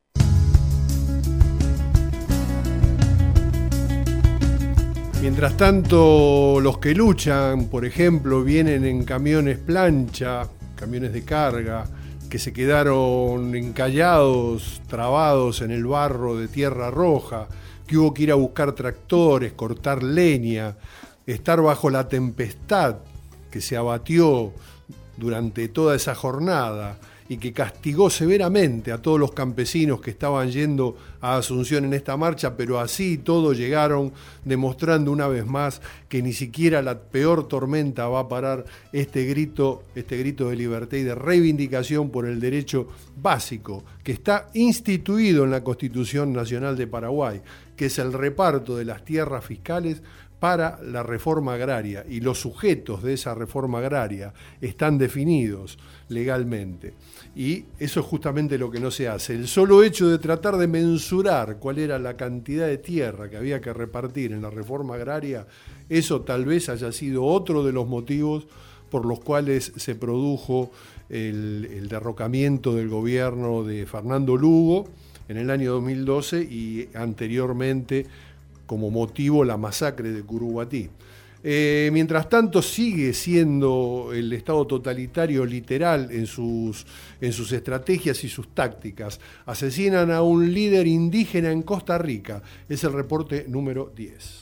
Mientras tanto, los que luchan, por ejemplo, vienen en camiones plancha, camiones de carga, que se quedaron encallados, trabados en el barro de Tierra Roja, que hubo que ir a buscar tractores, cortar leña, estar bajo la tempestad que se abatió durante toda esa jornada y que castigó severamente a todos los campesinos que estaban yendo a Asunción en esta marcha, pero así todos llegaron, demostrando una vez más que ni siquiera la peor tormenta va a parar este grito, este grito de libertad y de reivindicación por el derecho básico que está instituido en la Constitución Nacional de Paraguay, que es el reparto de las tierras fiscales para la reforma agraria, y los sujetos de esa reforma agraria están definidos legalmente. Y eso es justamente lo que no se hace. El solo hecho de tratar de mensurar cuál era la cantidad de tierra que había que repartir en la reforma agraria, eso tal vez haya sido otro de los motivos por los cuales se produjo el, el derrocamiento del gobierno de Fernando Lugo en el año dos mil doce y anteriormente como motivo la masacre de Curuguatí. Eh, mientras tanto sigue siendo el Estado totalitario literal en sus, en sus estrategias y sus tácticas. Asesinan a un líder indígena en Costa Rica. Es el reporte número diez.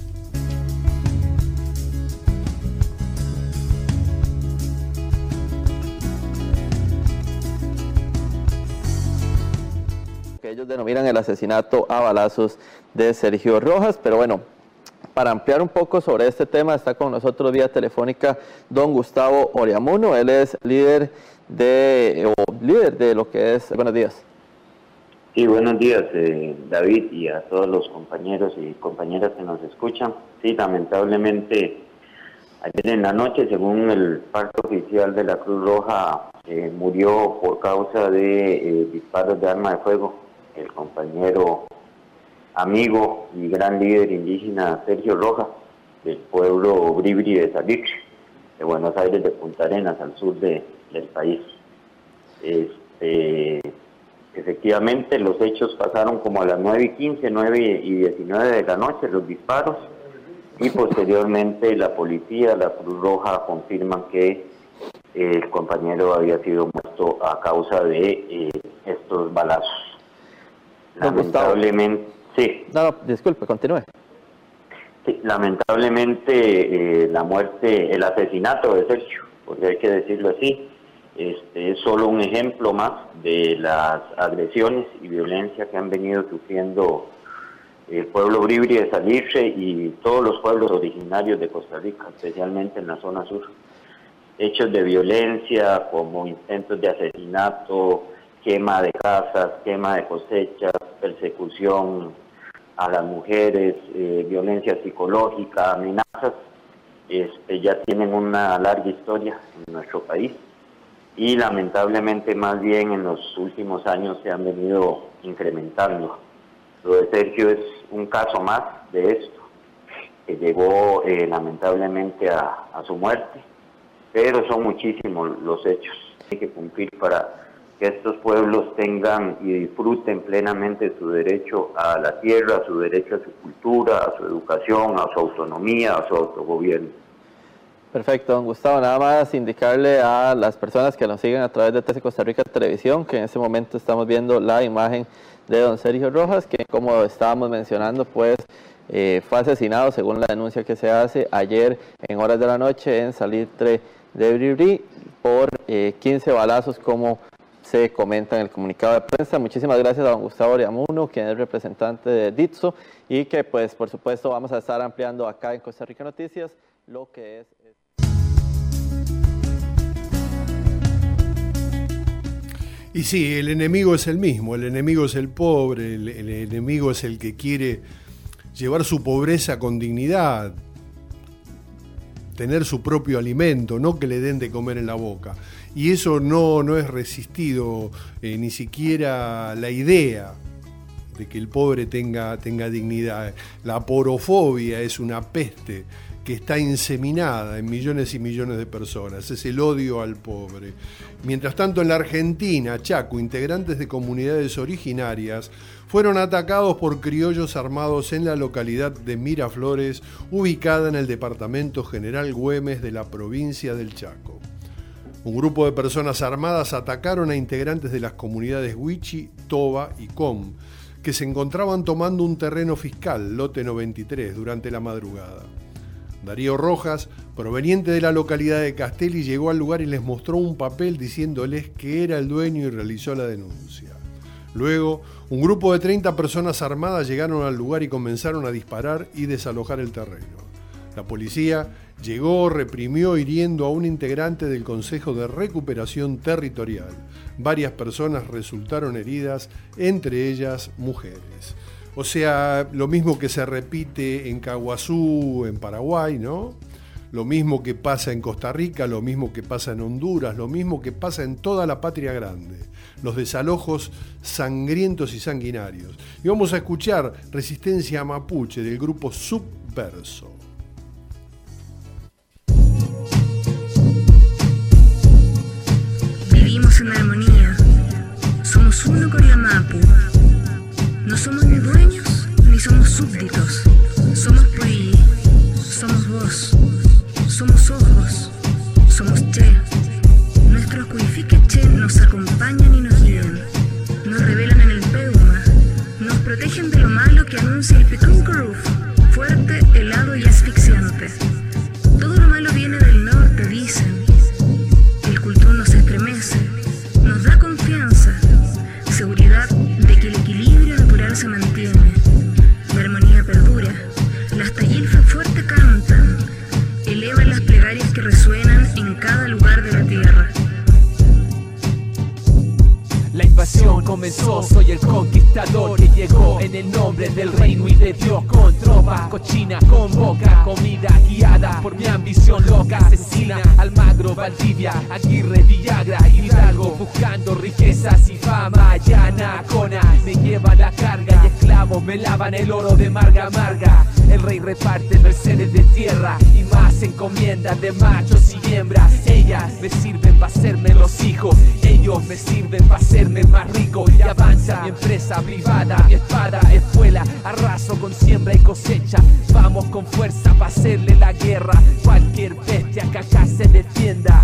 Que ellos denominan el asesinato a balazos de Sergio Rojas, pero bueno, para ampliar un poco sobre este tema está con nosotros vía telefónica don Gustavo Oriamuno. Él es líder de, o líder de lo que es... Buenos días. Sí, buenos días eh, David y a todos los compañeros y compañeras que nos escuchan. Sí, lamentablemente ayer en la noche, según el parte oficial de la Cruz Roja, eh, murió por causa de eh, disparos de arma de fuego el compañero, amigo y gran líder indígena Sergio Rojas, del pueblo Bribri de Salitre, de Buenos Aires, de Punta Arenas, al sur de, del país. Este, efectivamente, los hechos pasaron como a las nueve y quince, nueve y diecinueve de la noche, los disparos, y posteriormente la policía, la Cruz Roja, confirman que el compañero había sido muerto a causa de eh, estos balazos. Lamentablemente, sí. No, no, disculpe, continúe. Sí, lamentablemente eh, la muerte, el asesinato de Sergio, porque hay que decirlo así, este, es solo un ejemplo más de las agresiones y violencia que han venido sufriendo el pueblo Bribri de Salitre y todos los pueblos originarios de Costa Rica, especialmente en la zona sur. Hechos de violencia como intentos de asesinato, quema de casas, quema de cosechas, persecución a las mujeres, eh, violencia psicológica, amenazas, este, ya tienen una larga historia en nuestro país y lamentablemente más bien en los últimos años se han venido incrementando. Lo de Sergio es un caso más de esto, que llegó eh, lamentablemente a, a su muerte, pero son muchísimos los hechos que hay que cumplir para que estos pueblos tengan y disfruten plenamente su derecho a la tierra, a su derecho a su cultura, a su educación, a su autonomía, a su autogobierno. Perfecto, don Gustavo. Nada más indicarle a las personas que nos siguen a través de T C Costa Rica Televisión que en este momento estamos viendo la imagen de don Sergio Rojas, que como estábamos mencionando, pues eh, fue asesinado según la denuncia que se hace ayer en horas de la noche en Salitre de Bribri por eh, quince balazos, como se comenta en el comunicado de prensa. Muchísimas gracias a don Gustavo Oriamuno, quien es representante de DITSO, y que pues por supuesto vamos a estar ampliando acá en Costa Rica Noticias lo que es... Y sí, el enemigo es el mismo, el enemigo es el pobre, el, el enemigo es el que quiere llevar su pobreza con dignidad, tener su propio alimento, no que le den de comer en la boca. Y eso no, no es resistido, eh, ni siquiera la idea de que el pobre tenga, tenga dignidad. La porofobia es una peste que que está inseminada en millones y millones de personas, es el odio al pobre. Mientras tanto, en la Argentina, Chaco, integrantes de comunidades originarias fueron atacados por criollos armados en la localidad de Miraflores, ubicada en el departamento General Güemes de la provincia del Chaco. Un grupo de personas armadas atacaron a integrantes de las comunidades Huichi, Toba y Com, que se encontraban tomando un terreno fiscal, lote noventa y tres, durante la madrugada. Darío Rojas, proveniente de la localidad de Castelli, llegó al lugar y les mostró un papel diciéndoles que era el dueño y realizó la denuncia. Luego, un grupo de treinta personas armadas llegaron al lugar y comenzaron a disparar y desalojar el terreno. La policía llegó, reprimió hiriendo a un integrante del Consejo de Recuperación Territorial. Varias personas resultaron heridas, entre ellas mujeres. O sea, lo mismo que se repite en Caguazú, en Paraguay, ¿no? Lo mismo que pasa en Costa Rica, lo mismo que pasa en Honduras, lo mismo que pasa en toda la patria grande. Los desalojos sangrientos y sanguinarios. Y vamos a escuchar Resistencia Mapuche del grupo Subverso. Vivimos en armonía, somos uno con la Mapu. No somos ni dueños ni somos súbditos. Somos Puyi, somos voz, somos ojos, somos Che. Nuestros cuifiques Che nos acompañan y nos guían, nos revelan en el Peuma, nos protegen de lo malo que anuncia el Pitunkuruf, fuerte, helado y asfixiante. Todo lo malo viene del norte, dicen. El cultún nos estremece, nos da confianza, seguridad de que el equilibrio natural se mantiene, la armonía perdura, las tayilfas fuerte cantan, elevan las plegarias que resuenan en cada lugar de la tierra. La invasión comenzó, soy el conquistador que llegó en el nombre del reino y de Dios, con tropas cochinas, con boca, comida guiada por mi ambición loca, asesina Almagro, Valdivia, Aguirre, Villagra, Hidalgo, buscando riquezas y fama. Yanacona me lleva la carga y esclavos me lavan el oro de marga amarga. El rey reparte mercedes de tierra y más encomiendas de machos y hembras. Ellas me sirven para hacerme los hijos, ellos me sirven para hacerme más rico. Y avanza mi empresa privada, mi espada espuela, arraso con siembra y cosecha. Vamos con fuerza para hacerle la guerra, cualquier bestia que acá se defienda.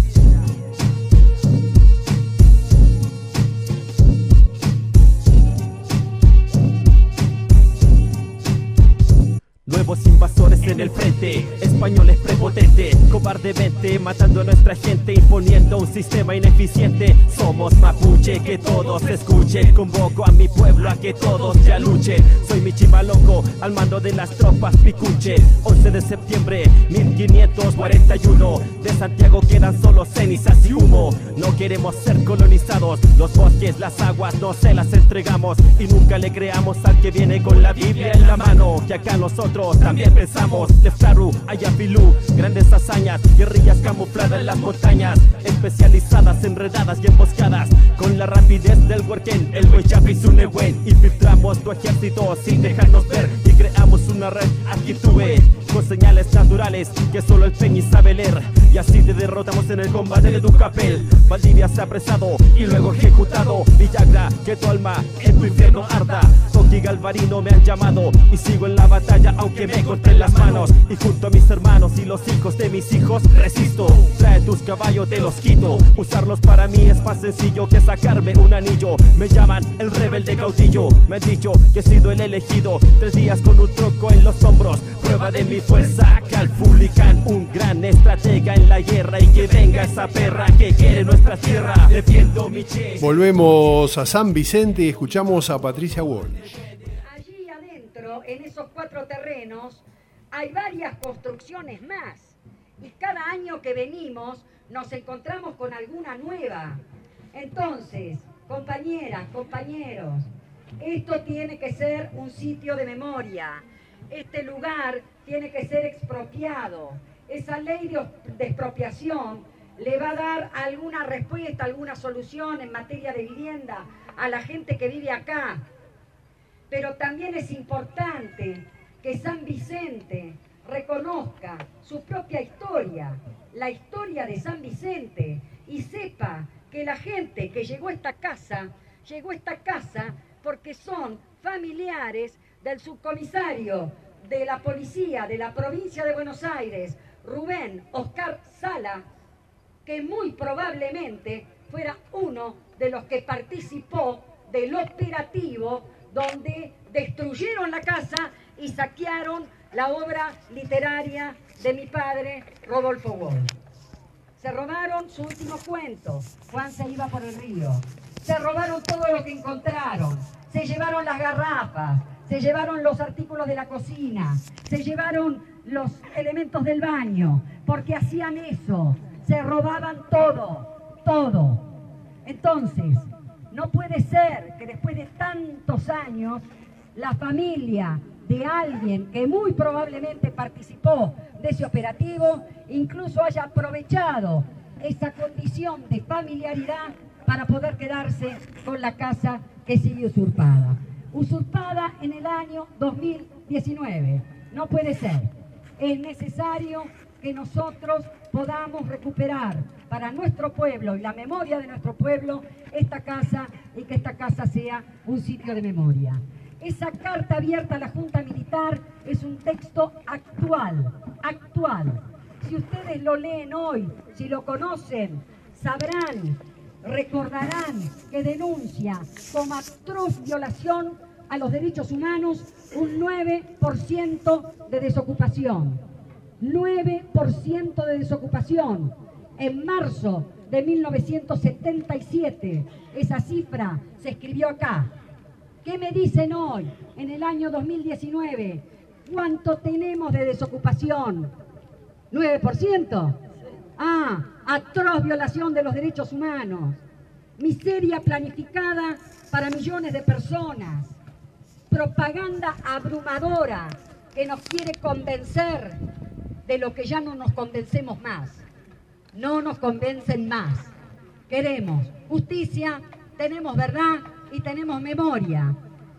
Nuevos invasores en el frente, españoles prepotentes, cobardemente matando a nuestra gente, imponiendo un sistema ineficiente. Somos mapuche, que todos escuchen, convoco a mi pueblo a que todos ya luchen. Soy mi chimaloco, al mando de las tropas picuche. once de septiembre mil quinientos cuarenta y uno, de Santiago quedan solo cenizas y humo. No queremos ser colonizados, los bosques, las aguas no se las entregamos. Y nunca le creamos al que viene con la Biblia en la mano, que acá nosotros también pensamos. Leftaru, Ayapilú, grandes hazañas, guerrillas camufladas en las montañas, especializadas en redadas y emboscadas, con la rapidez del huerquén, el huechapi y su nehuen. Infiltramos tu ejército sin dejarnos ver y creamos una red aquí tuve, con señales naturales que solo el Peñi sabe leer. Y así te derrotamos en el combate de Tucapel. Valdivia se ha apresado y luego ejecutado. Villagra, que tu alma en tu infierno arda. Toki Galvarino me han llamado y sigo en la batalla aunque me corten las manos. Y junto a mis hermanos y los hijos de mis hijos resisto. Trae tus caballos, te los quito. Usarlos para mí es más sencillo que sacarme un anillo. Me llaman el rebelde caudillo. Me han dicho que he sido el elegido. Tres días con un tronco en los hombros, prueba de mi fuerza. Calfulican, un gran estratega en la guerra. Y que venga esa perra que quiere nuestra tierra. Defiendo mi che. Volvemos a San Vicente y escuchamos a Patricia Walsh. Allí adentro, en esos cuatro terrenos, hay varias construcciones más. Y cada año que venimos nos encontramos con alguna nueva. Entonces, compañeras, compañeros, esto tiene que ser un sitio de memoria. Este lugar tiene que ser expropiado. Esa ley de, de expropiación le va a dar alguna respuesta, alguna solución en materia de vivienda a la gente que vive acá. Pero también es importante que San Vicente reconozca su propia historia, la historia de San Vicente, y sepa que la gente que llegó a esta casa, llegó a esta casa porque son familiares del subcomisario de la policía de la provincia de Buenos Aires, Rubén Oscar Sala, que muy probablemente fuera uno de los que participó del operativo donde destruyeron la casa y saquearon la obra literaria de mi padre, Rodolfo Walsh. Se robaron su último cuento, Juan se iba por el río. Se robaron todo lo que encontraron. Se llevaron las garrafas, se llevaron los artículos de la cocina, se llevaron los elementos del baño, porque hacían eso, se robaban todo, todo. Entonces, no puede ser que después de tantos años la familia de alguien que muy probablemente participó de ese operativo incluso haya aprovechado esa condición de familiaridad para poder quedarse con la casa que sigue usurpada. Usurpada en el año dos mil diecinueve. No puede ser. Es necesario que nosotros podamos recuperar para nuestro pueblo y la memoria de nuestro pueblo esta casa, y que esta casa sea un sitio de memoria. Esa carta abierta a la Junta Militar es un texto actual, actual. Si ustedes lo leen hoy, si lo conocen, sabrán, recordarán que denuncia como atroz violación a los derechos humanos un nueve por ciento de desocupación. nueve por ciento de desocupación. En marzo de mil novecientos setenta y siete, esa cifra se escribió acá. ¿Qué me dicen hoy, en el año dos mil diecinueve? ¿Cuánto tenemos de desocupación? ¿nueve por ciento? Ah, atroz violación de los derechos humanos. Miseria planificada para millones de personas. Propaganda abrumadora que nos quiere convencer de lo que ya no nos convencemos más. No nos convencen más. Queremos justicia, tenemos verdad y tenemos memoria.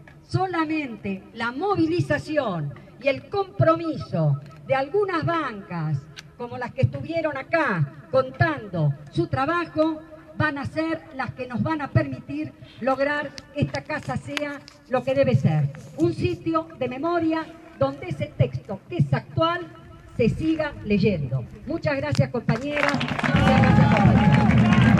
Solamente la movilización y el compromiso de algunas bancas, como las que estuvieron acá contando su trabajo, van a ser las que nos van a permitir lograr que esta casa sea lo que debe ser. Un sitio de memoria donde ese texto, que es actual, se siga leyendo. Muchas gracias, compañeras. Muchas gracias, compañeras.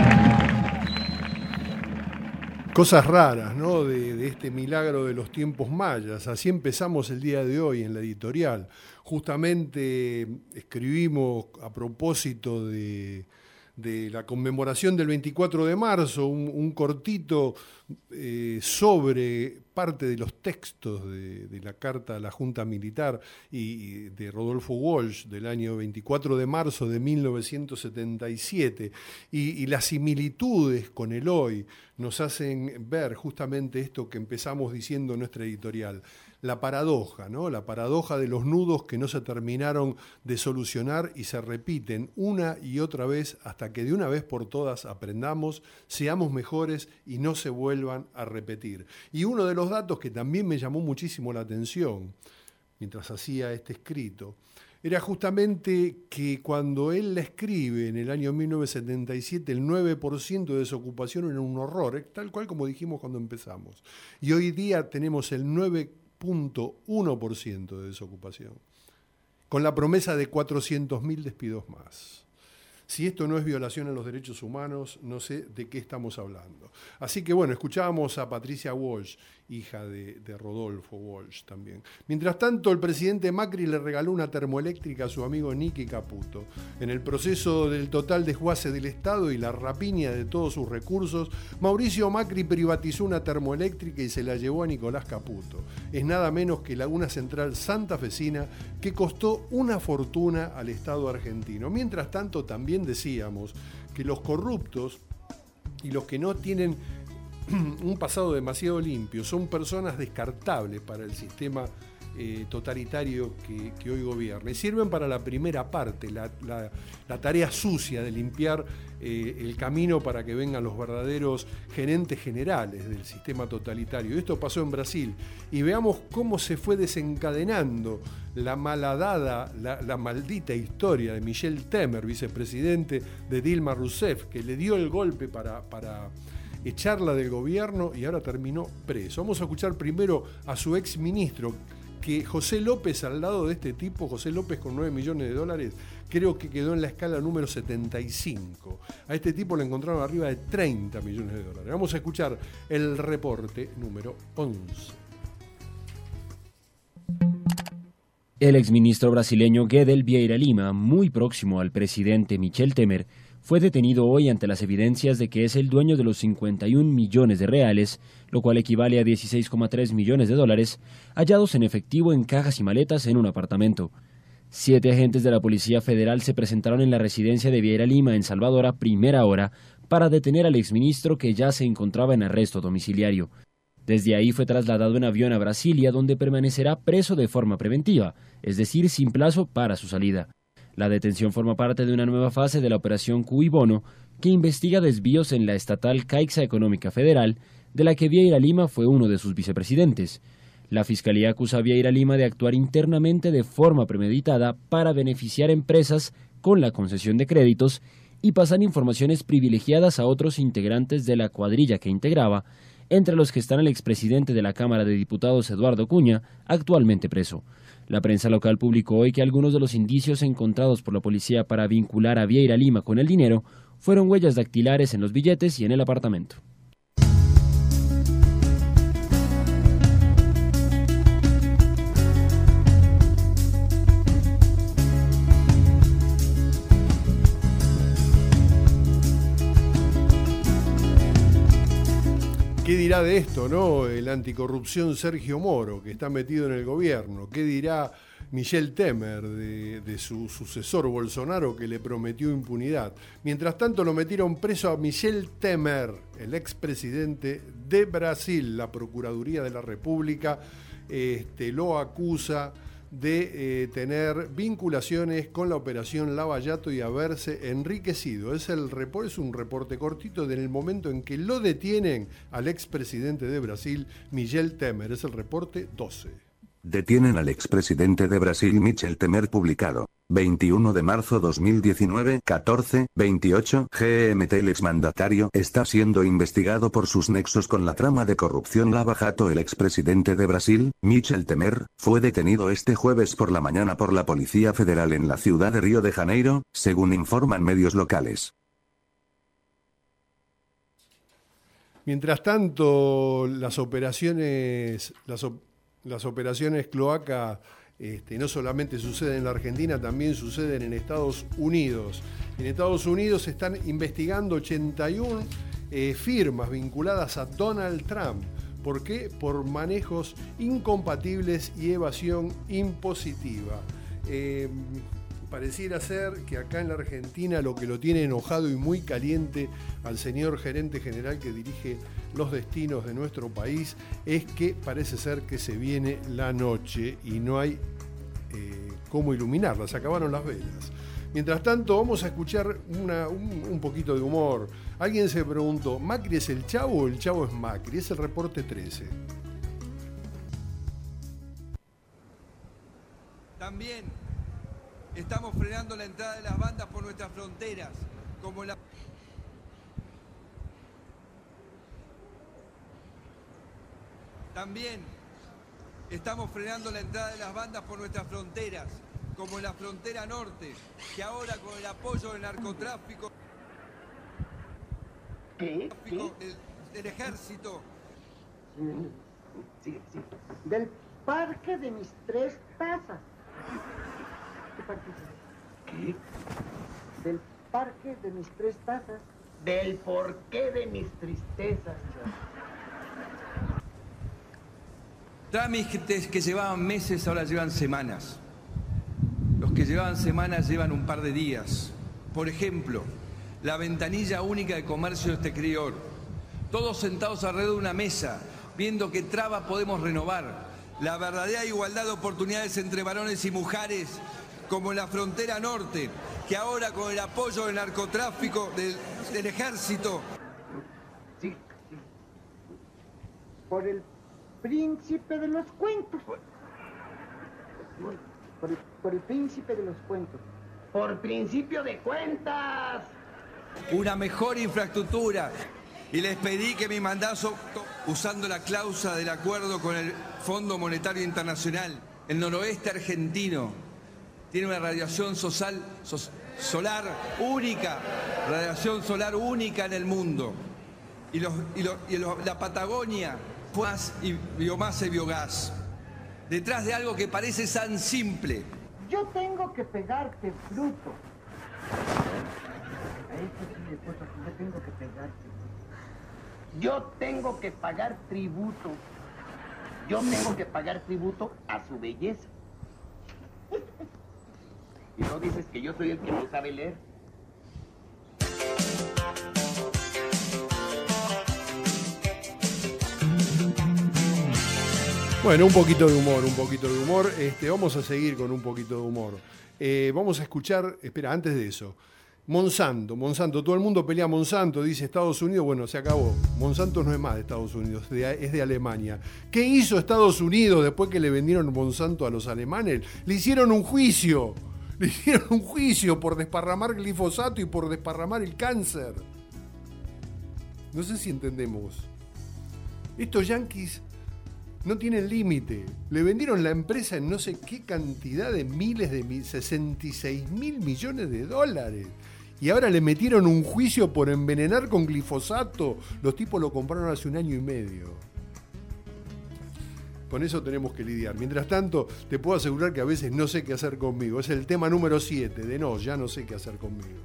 Cosas raras, ¿no? De, de este milagro de los tiempos mayas. Así empezamos el día de hoy en la editorial. Justamente escribimos a propósito de, de la conmemoración del veinticuatro de marzo, un, un cortito eh, sobre parte de los textos de, de la Carta a la Junta Militar y, y de Rodolfo Walsh del año veinticuatro de marzo de mil novecientos setenta y siete, y, y las similitudes con el hoy nos hacen ver justamente esto que empezamos diciendo en nuestra editorial, la paradoja, ¿no? La paradoja de los nudos que no se terminaron de solucionar y se repiten una y otra vez hasta que de una vez por todas aprendamos, seamos mejores y no se vuelvan a repetir. Y uno de los datos que también me llamó muchísimo la atención mientras hacía este escrito era justamente que cuando él la escribe en el año mil novecientos setenta y siete, el nueve por ciento de desocupación era un horror, tal cual como dijimos cuando empezamos. Y hoy día tenemos el nueve punto uno por ciento de desocupación, con la promesa de cuatrocientos mil despidos más. Si esto no es violación a los derechos humanos, no sé de qué estamos hablando. Así que bueno, escuchábamos a Patricia Walsh, hija de, de Rodolfo Walsh también. Mientras tanto, el presidente Macri le regaló una termoeléctrica a su amigo Nicky Caputo. En el proceso del total desguace del Estado y la rapiña de todos sus recursos, Mauricio Macri privatizó una termoeléctrica y se la llevó a Nicolás Caputo. Es nada menos que Laguna Central santafesina, que costó una fortuna al Estado argentino. Mientras tanto, también decíamos que los corruptos y los que no tienen un pasado demasiado limpio son personas descartables para el sistema eh, totalitario que, que hoy gobierna. Y sirven para la primera parte, la, la, la tarea sucia de limpiar eh, el camino para que vengan los verdaderos gerentes generales del sistema totalitario. Esto pasó en Brasil. Y veamos cómo se fue desencadenando la malhadada, la, la maldita historia de Michel Temer, vicepresidente de Dilma Rousseff, que le dio el golpe para... para echarla del gobierno y ahora terminó preso. Vamos a escuchar primero a su ex ministro, que José López, al lado de este tipo, José López con nueve millones de dólares, creo que quedó en la escala número setenta y cinco. A este tipo le encontraron arriba de treinta millones de dólares. Vamos a escuchar el reporte número once. El exministro brasileño Guedes Vieira Lima, muy próximo al presidente Michel Temer, fue detenido hoy ante las evidencias de que es el dueño de los cincuenta y un millones de reales, lo cual equivale a dieciséis coma tres millones de dólares, hallados en efectivo en cajas y maletas en un apartamento. Siete agentes de la Policía Federal se presentaron en la residencia de Vieira Lima en Salvador a primera hora para detener al exministro, que ya se encontraba en arresto domiciliario. Desde ahí fue trasladado en avión a Brasilia, donde permanecerá preso de forma preventiva, es decir, sin plazo para su salida. La detención forma parte de una nueva fase de la operación Cui Bono, que investiga desvíos en la estatal Caixa Económica Federal, de la que Vieira Lima fue uno de sus vicepresidentes. La Fiscalía acusa a Vieira Lima de actuar internamente de forma premeditada para beneficiar empresas con la concesión de créditos y pasar informaciones privilegiadas a otros integrantes de la cuadrilla que integraba, entre los que están el expresidente de la Cámara de Diputados Eduardo Cunha, actualmente preso. La prensa local publicó hoy que algunos de los indicios encontrados por la policía para vincular a Vieira Lima con el dinero fueron huellas dactilares en los billetes y en el apartamento. ¿Qué dirá de esto, no? El anticorrupción Sergio Moro, que está metido en el gobierno. ¿Qué dirá Michel Temer de, de su sucesor Bolsonaro, que le prometió impunidad? Mientras tanto lo metieron preso a Michel Temer, el expresidente de Brasil. La Procuraduría de la República este, lo acusa de eh, tener vinculaciones con la operación Lava Jato y haberse enriquecido. Es, el report, es un reporte cortito del momento en que lo detienen al expresidente de Brasil, Michel Temer. Es el reporte doce. Detienen al expresidente de Brasil Michel Temer, publicado veintiuno de marzo dos mil diecinueve, catorce veintiocho G M T. El exmandatario está siendo investigado por sus nexos con la trama de corrupción Lava Jato. El expresidente de Brasil, Michel Temer, fue detenido este jueves por la mañana por la Policía Federal en la ciudad de Río de Janeiro, según informan medios locales. Mientras tanto, las operaciones, las op- Las operaciones cloaca este, no solamente suceden en la Argentina, también suceden en Estados Unidos. En Estados Unidos se están investigando ochenta y una eh, firmas vinculadas a Donald Trump. ¿Por qué? Por manejos incompatibles y evasión impositiva. Eh, Pareciera ser que acá en la Argentina lo que lo tiene enojado y muy caliente al señor gerente general que dirige los destinos de nuestro país es que parece ser que se viene la noche y no hay eh, cómo iluminarla, se acabaron las velas. Mientras tanto, vamos a escuchar una, un, un poquito de humor. Alguien se preguntó, ¿Macri es el Chavo o el Chavo es Macri? Es el reporte trece. También estamos frenando la entrada de las bandas por nuestras fronteras, como la... También estamos frenando la entrada de las bandas por nuestras fronteras, como en la frontera norte, que ahora con el apoyo del narcotráfico, ¿Qué? ¿Qué? del, del ejército, Sí, sí. Del parque de mis tres tazas. ¿Qué parque? ¿Qué? Del parque de mis tres tazas. Del porqué de mis tristezas. trámites que llevaban meses ahora llevan semanas. Los que llevaban semanas llevan un par de días. Por ejemplo, la ventanilla única de comercio exterior. Todos sentados alrededor de una mesa, viendo qué traba podemos renovar. la verdadera igualdad de oportunidades entre varones y mujeres, como en la frontera norte, que ahora con el apoyo del narcotráfico, del, del ejército. Sí. Por el príncipe de los cuentos. Por, por, el, por el príncipe de los cuentos. Por principio de cuentas. Una mejor infraestructura. Y les pedí que mi mandato, usando la cláusula del acuerdo con el Fondo Monetario Internacional, el noroeste argentino tiene una radiación social, sos, solar única, radiación solar única en el mundo. Y, los, y, los, y los, la Patagonia, más y biomasa y biogás. Detrás de algo que parece tan simple. Yo tengo que pegarte fruto. A eso sí le puedo, yo tengo que pegarte. Yo tengo que pagar tributo. Yo tengo que pagar tributo a su belleza. Y no dices que yo soy el que no sabe leer. Bueno, un poquito de humor, un poquito de humor. Este, vamos a seguir con un poquito de humor. Eh, vamos a escuchar, espera, antes de eso. Monsanto, Monsanto, todo el mundo pelea a Monsanto, dice Estados Unidos, bueno, se acabó. Monsanto no es más de Estados Unidos, es de Alemania. ¿Qué hizo Estados Unidos después que le vendieron Monsanto a los alemanes? Le hicieron un juicio, le hicieron un juicio por desparramar glifosato y por desparramar el cáncer. No sé si entendemos. Estos yanquis no tienen límite. Le vendieron la empresa en no sé qué cantidad de miles de mil, sesenta y seis mil millones de dólares. Y ahora le metieron un juicio por envenenar con glifosato. Los tipos lo compraron hace un año y medio. Con eso tenemos que lidiar. Mientras tanto, te puedo asegurar que a veces no sé qué hacer conmigo. Es el tema número siete de no, ya no sé qué hacer conmigo.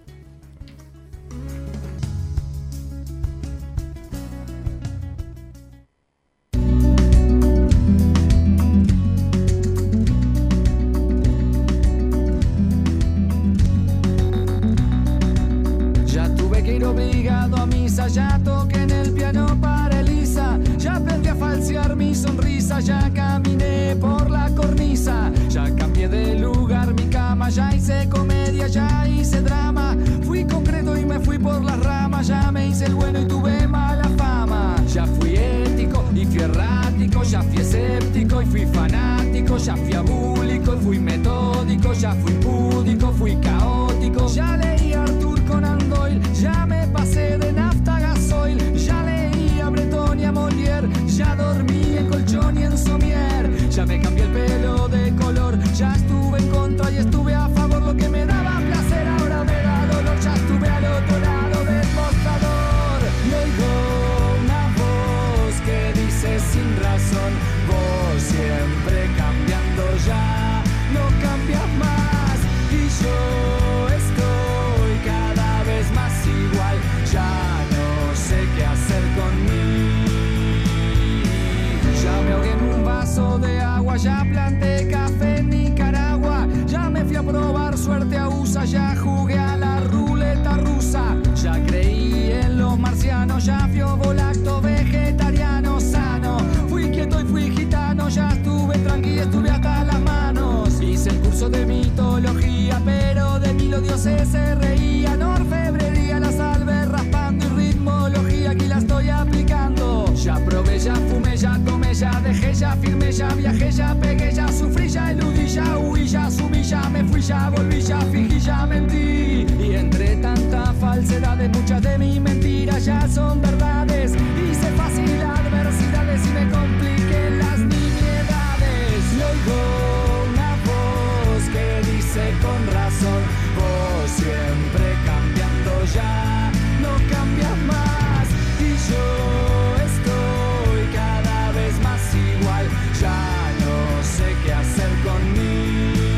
Ya toqué en el piano para Elisa, ya aprendí a falsear mi sonrisa, ya caminé por la cornisa, ya cambié de lugar mi cama, ya hice comedia, ya hice drama, fui concreto y me fui por las ramas, ya me hice el bueno y tuve mala fama, ya fui ético y fui errático, ya fui escéptico y fui fanático, ya fui abúlico y fui metódico, ya fui púdico, fui caótico, ya leí a Arthur Conan Doyle, ya me pasé de nafta gasoil, ya leí a Breton y a Molière, ya dormí en colchón y en somier, ya me cambié el pelo de color, ya estuve en contra y estuve a favor, lo que me daba placer ahora me da dolor, ya estuve al otro lado del mostrador, y oigo una voz que dice sin razón, vos siempre cambiando ya, no cambias más, y yo estoy cada vez más igual, ya no sé qué hacer con mí. Ya me ahogué en un vaso de agua, ya planté café en Nicaragua, ya me fui a probar suerte a U S A, ya jugué a la ruleta rusa, ya creí en los marcianos, ya fui ovolacto vegetariano sano, fui quieto y fui gitano, ya estuve tranquilo, estuve hasta las manos, hice el curso de mitología, pero de mí los dioses se reían, orfebrería, la salve raspando y ritmología, aquí la estoy aplicando, ya probé, ya fumé, ya tomé, ya dejé, ya firmé, ya viajé, ya pegué, ya sufrí, ya eludí, ya huí, ya subí, ya me fui, ya volví, ya fingí, ya mentí, y entre tanta falsedad muchas de mis mentiras ya son verdades, hice fácil adversidades y me compliqué las nimiedades, y oigo una voz que dice con razón, vos siempre cambiando ya, no cambias más, y yo estoy cada vez más igual, ya no sé qué hacer conmigo.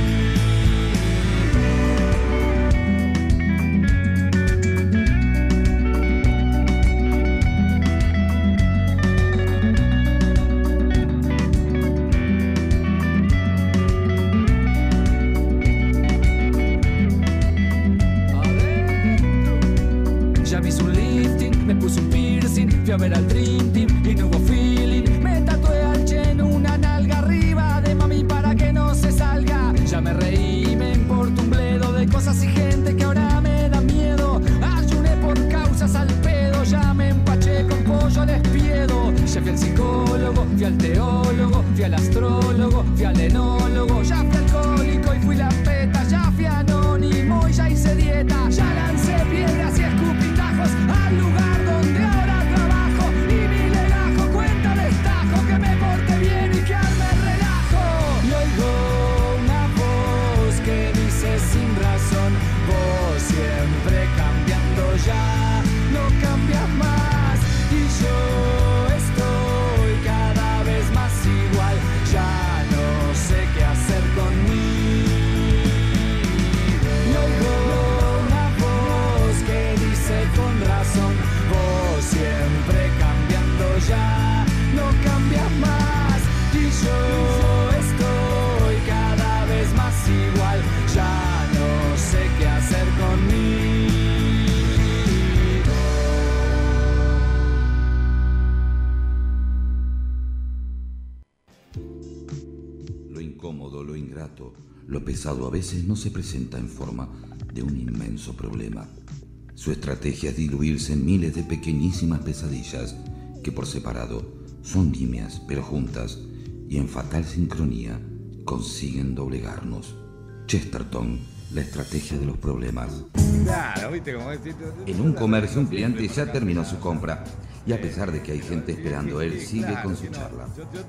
Ya me hice un lifting, me puse un piercing, fui a ver al Dream Team y no hubo feeling, me tatué al Che en una nalga pesado a veces no se presenta en forma de un inmenso problema. Su estrategia es diluirse en miles de pequeñísimas pesadillas que por separado son nimias, pero juntas y en fatal sincronía consiguen doblegarnos. Chesterton, la estrategia de los problemas. Claro, ¿viste cómo es? En un comercio un cliente ya terminó su compra y a pesar de que hay gente esperando, él sigue con su charla.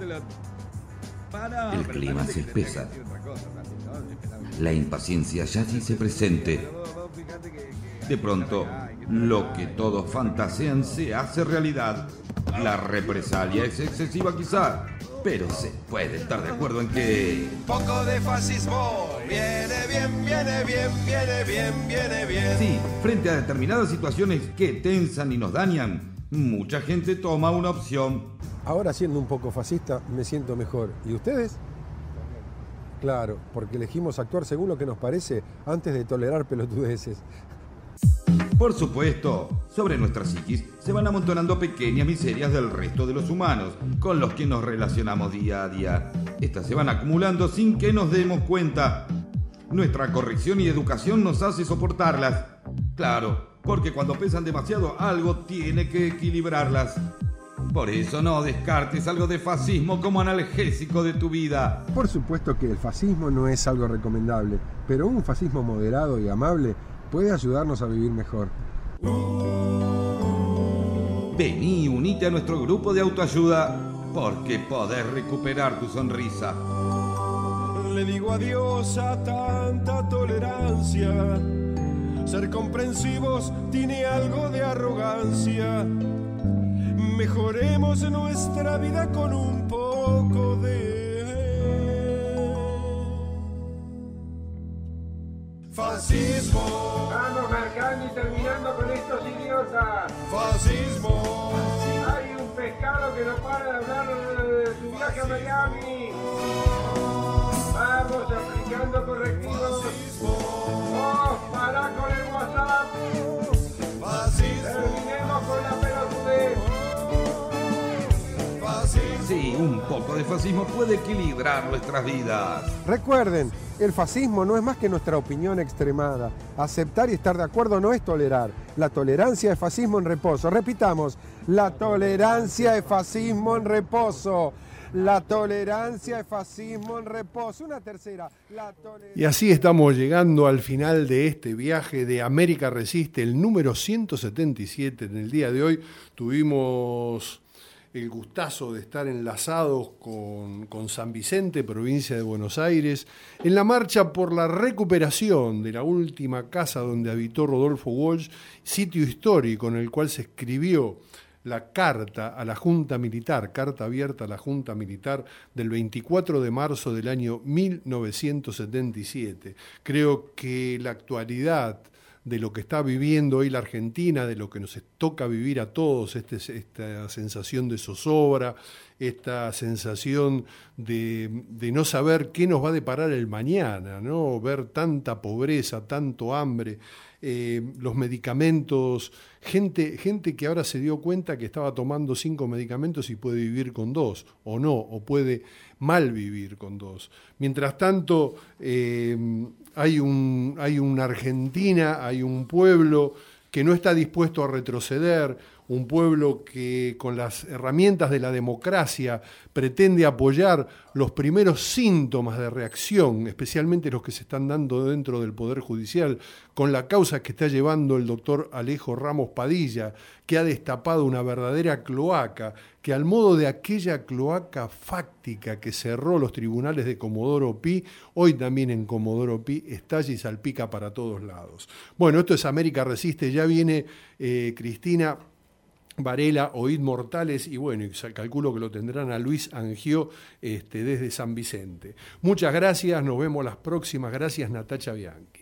El clima se espesa. La impaciencia ya sí se presente. De pronto, lo que todos fantasean se hace realidad. La represalia es excesiva quizá, pero se puede estar de acuerdo en que... Poco de fascismo, viene bien, viene bien, viene bien, viene bien. Sí, frente a determinadas situaciones que tensan y nos dañan, mucha gente toma una opción. Ahora, siendo un poco fascista, me siento mejor. ¿Y ustedes? Claro, porque elegimos actuar según lo que nos parece antes de tolerar pelotudeces. Por supuesto, sobre nuestra psiquis se van amontonando pequeñas miserias del resto de los humanos con los que nos relacionamos día a día. Estas se van acumulando sin que nos demos cuenta. Nuestra corrección y educación nos hace soportarlas. Claro, porque cuando pesan demasiado, algo tiene que equilibrarlas. Por eso no descartes algo de fascismo como analgésico de tu vida. Por supuesto que el fascismo no es algo recomendable, pero un fascismo moderado y amable puede ayudarnos a vivir mejor. Vení y unite a nuestro grupo de autoayuda, porque podés recuperar tu sonrisa. Le digo adiós a tanta tolerancia. Ser comprensivos tiene algo de arrogancia. Mejoremos nuestra vida con un poco de fascismo. Vamos marcando y terminando con estos idiotas. Fascismo. Hay un pescado que no para de hablar de su viaje a Miami. Vamos aplicando correctivos. Oh, para con el WhatsApp. Fascismo. Terminemos con la pelotudez. Sí, un poco de fascismo puede equilibrar nuestras vidas. Recuerden, el fascismo no es más que nuestra opinión extremada. Aceptar y estar de acuerdo no es tolerar. La tolerancia es fascismo en reposo. Repitamos, la tolerancia es fascismo en reposo. La tolerancia es fascismo en reposo. Una tercera. La toler... Y así estamos llegando al final de este viaje de América Resiste, el número ciento setenta y siete. En el día de hoy tuvimos el gustazo de estar enlazados con, con San Vicente, provincia de Buenos Aires, en la marcha por la recuperación de la última casa donde habitó Rodolfo Walsh, sitio histórico en el cual se escribió la carta a la Junta Militar, carta abierta a la Junta Militar del veinticuatro de marzo del año mil novecientos setenta y siete. Creo que la actualidad de lo que está viviendo hoy la Argentina, de lo que nos toca vivir a todos, este, esta sensación de zozobra, esta sensación de, de no saber qué nos va a deparar el mañana, ¿no? Ver tanta pobreza, tanto hambre, eh, los medicamentos, gente, gente que ahora se dio cuenta que estaba tomando cinco medicamentos y puede vivir con dos, o no, o puede mal vivir con dos. Mientras tanto, eh, hay un, hay una Argentina, hay un pueblo que no está dispuesto a retroceder, un pueblo que con las herramientas de la democracia pretende apoyar los primeros síntomas de reacción, especialmente los que se están dando dentro del Poder Judicial, con la causa que está llevando el doctor Alejo Ramos Padilla, que ha destapado una verdadera cloaca, que al modo de aquella cloaca fáctica que cerró los tribunales de Comodoro Pi, hoy también en Comodoro Pi estalla y salpica para todos lados. Bueno, esto es América Resiste, ya viene eh, Cristina Varela, Oíd Mortales, y bueno, calculo que lo tendrán a Luis Angió este, desde San Vicente. Muchas gracias, nos vemos las próximas. Gracias, Natacha Bianchi.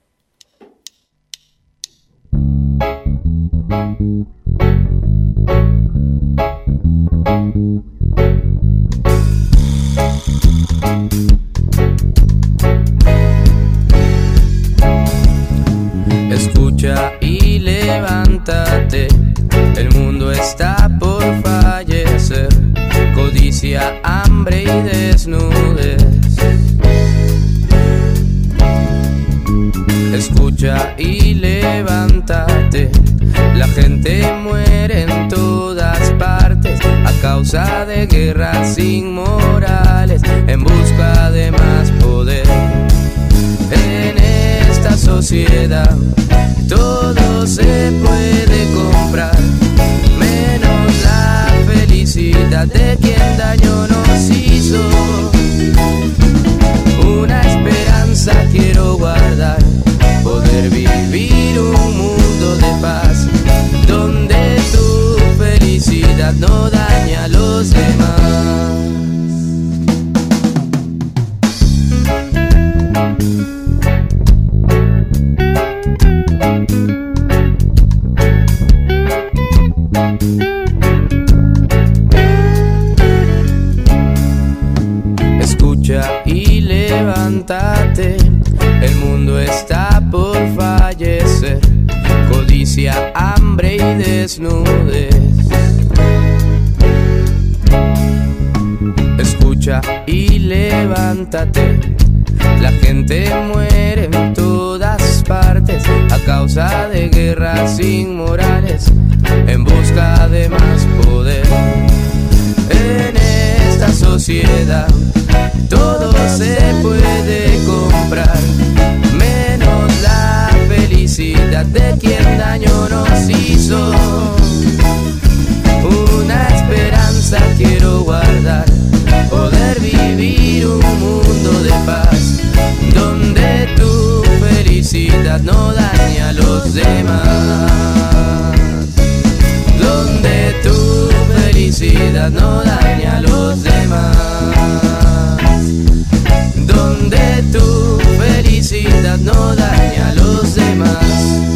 Escucha y levántate, el mundo está por fallecer, codicia, hambre y desnudez. Escucha y levántate. La gente muere en todas partes a causa de guerras inmorales en busca de más poder. En esta sociedad todo se puede comprar, menos la felicidad de quien daño nos hizo. Una esperanza quiero guardar, poder vivir un mundo de paz, donde tu felicidad no daña a los demás. Escucha y levántate, el mundo está por fallecer, codicia, hambre y desnudez. Escucha y levántate, la gente muere en todas partes a causa de guerras inmorales en busca de más poder. En esta sociedad todo se puede comprar, menos la felicidad de quien daño nos hizo. Una esperanza quiero guardar, poder vivir un mundo de paz, donde tu felicidad no daña a los demás, donde tu felicidad no daña a los demás, donde tu felicidad no daña a los demás.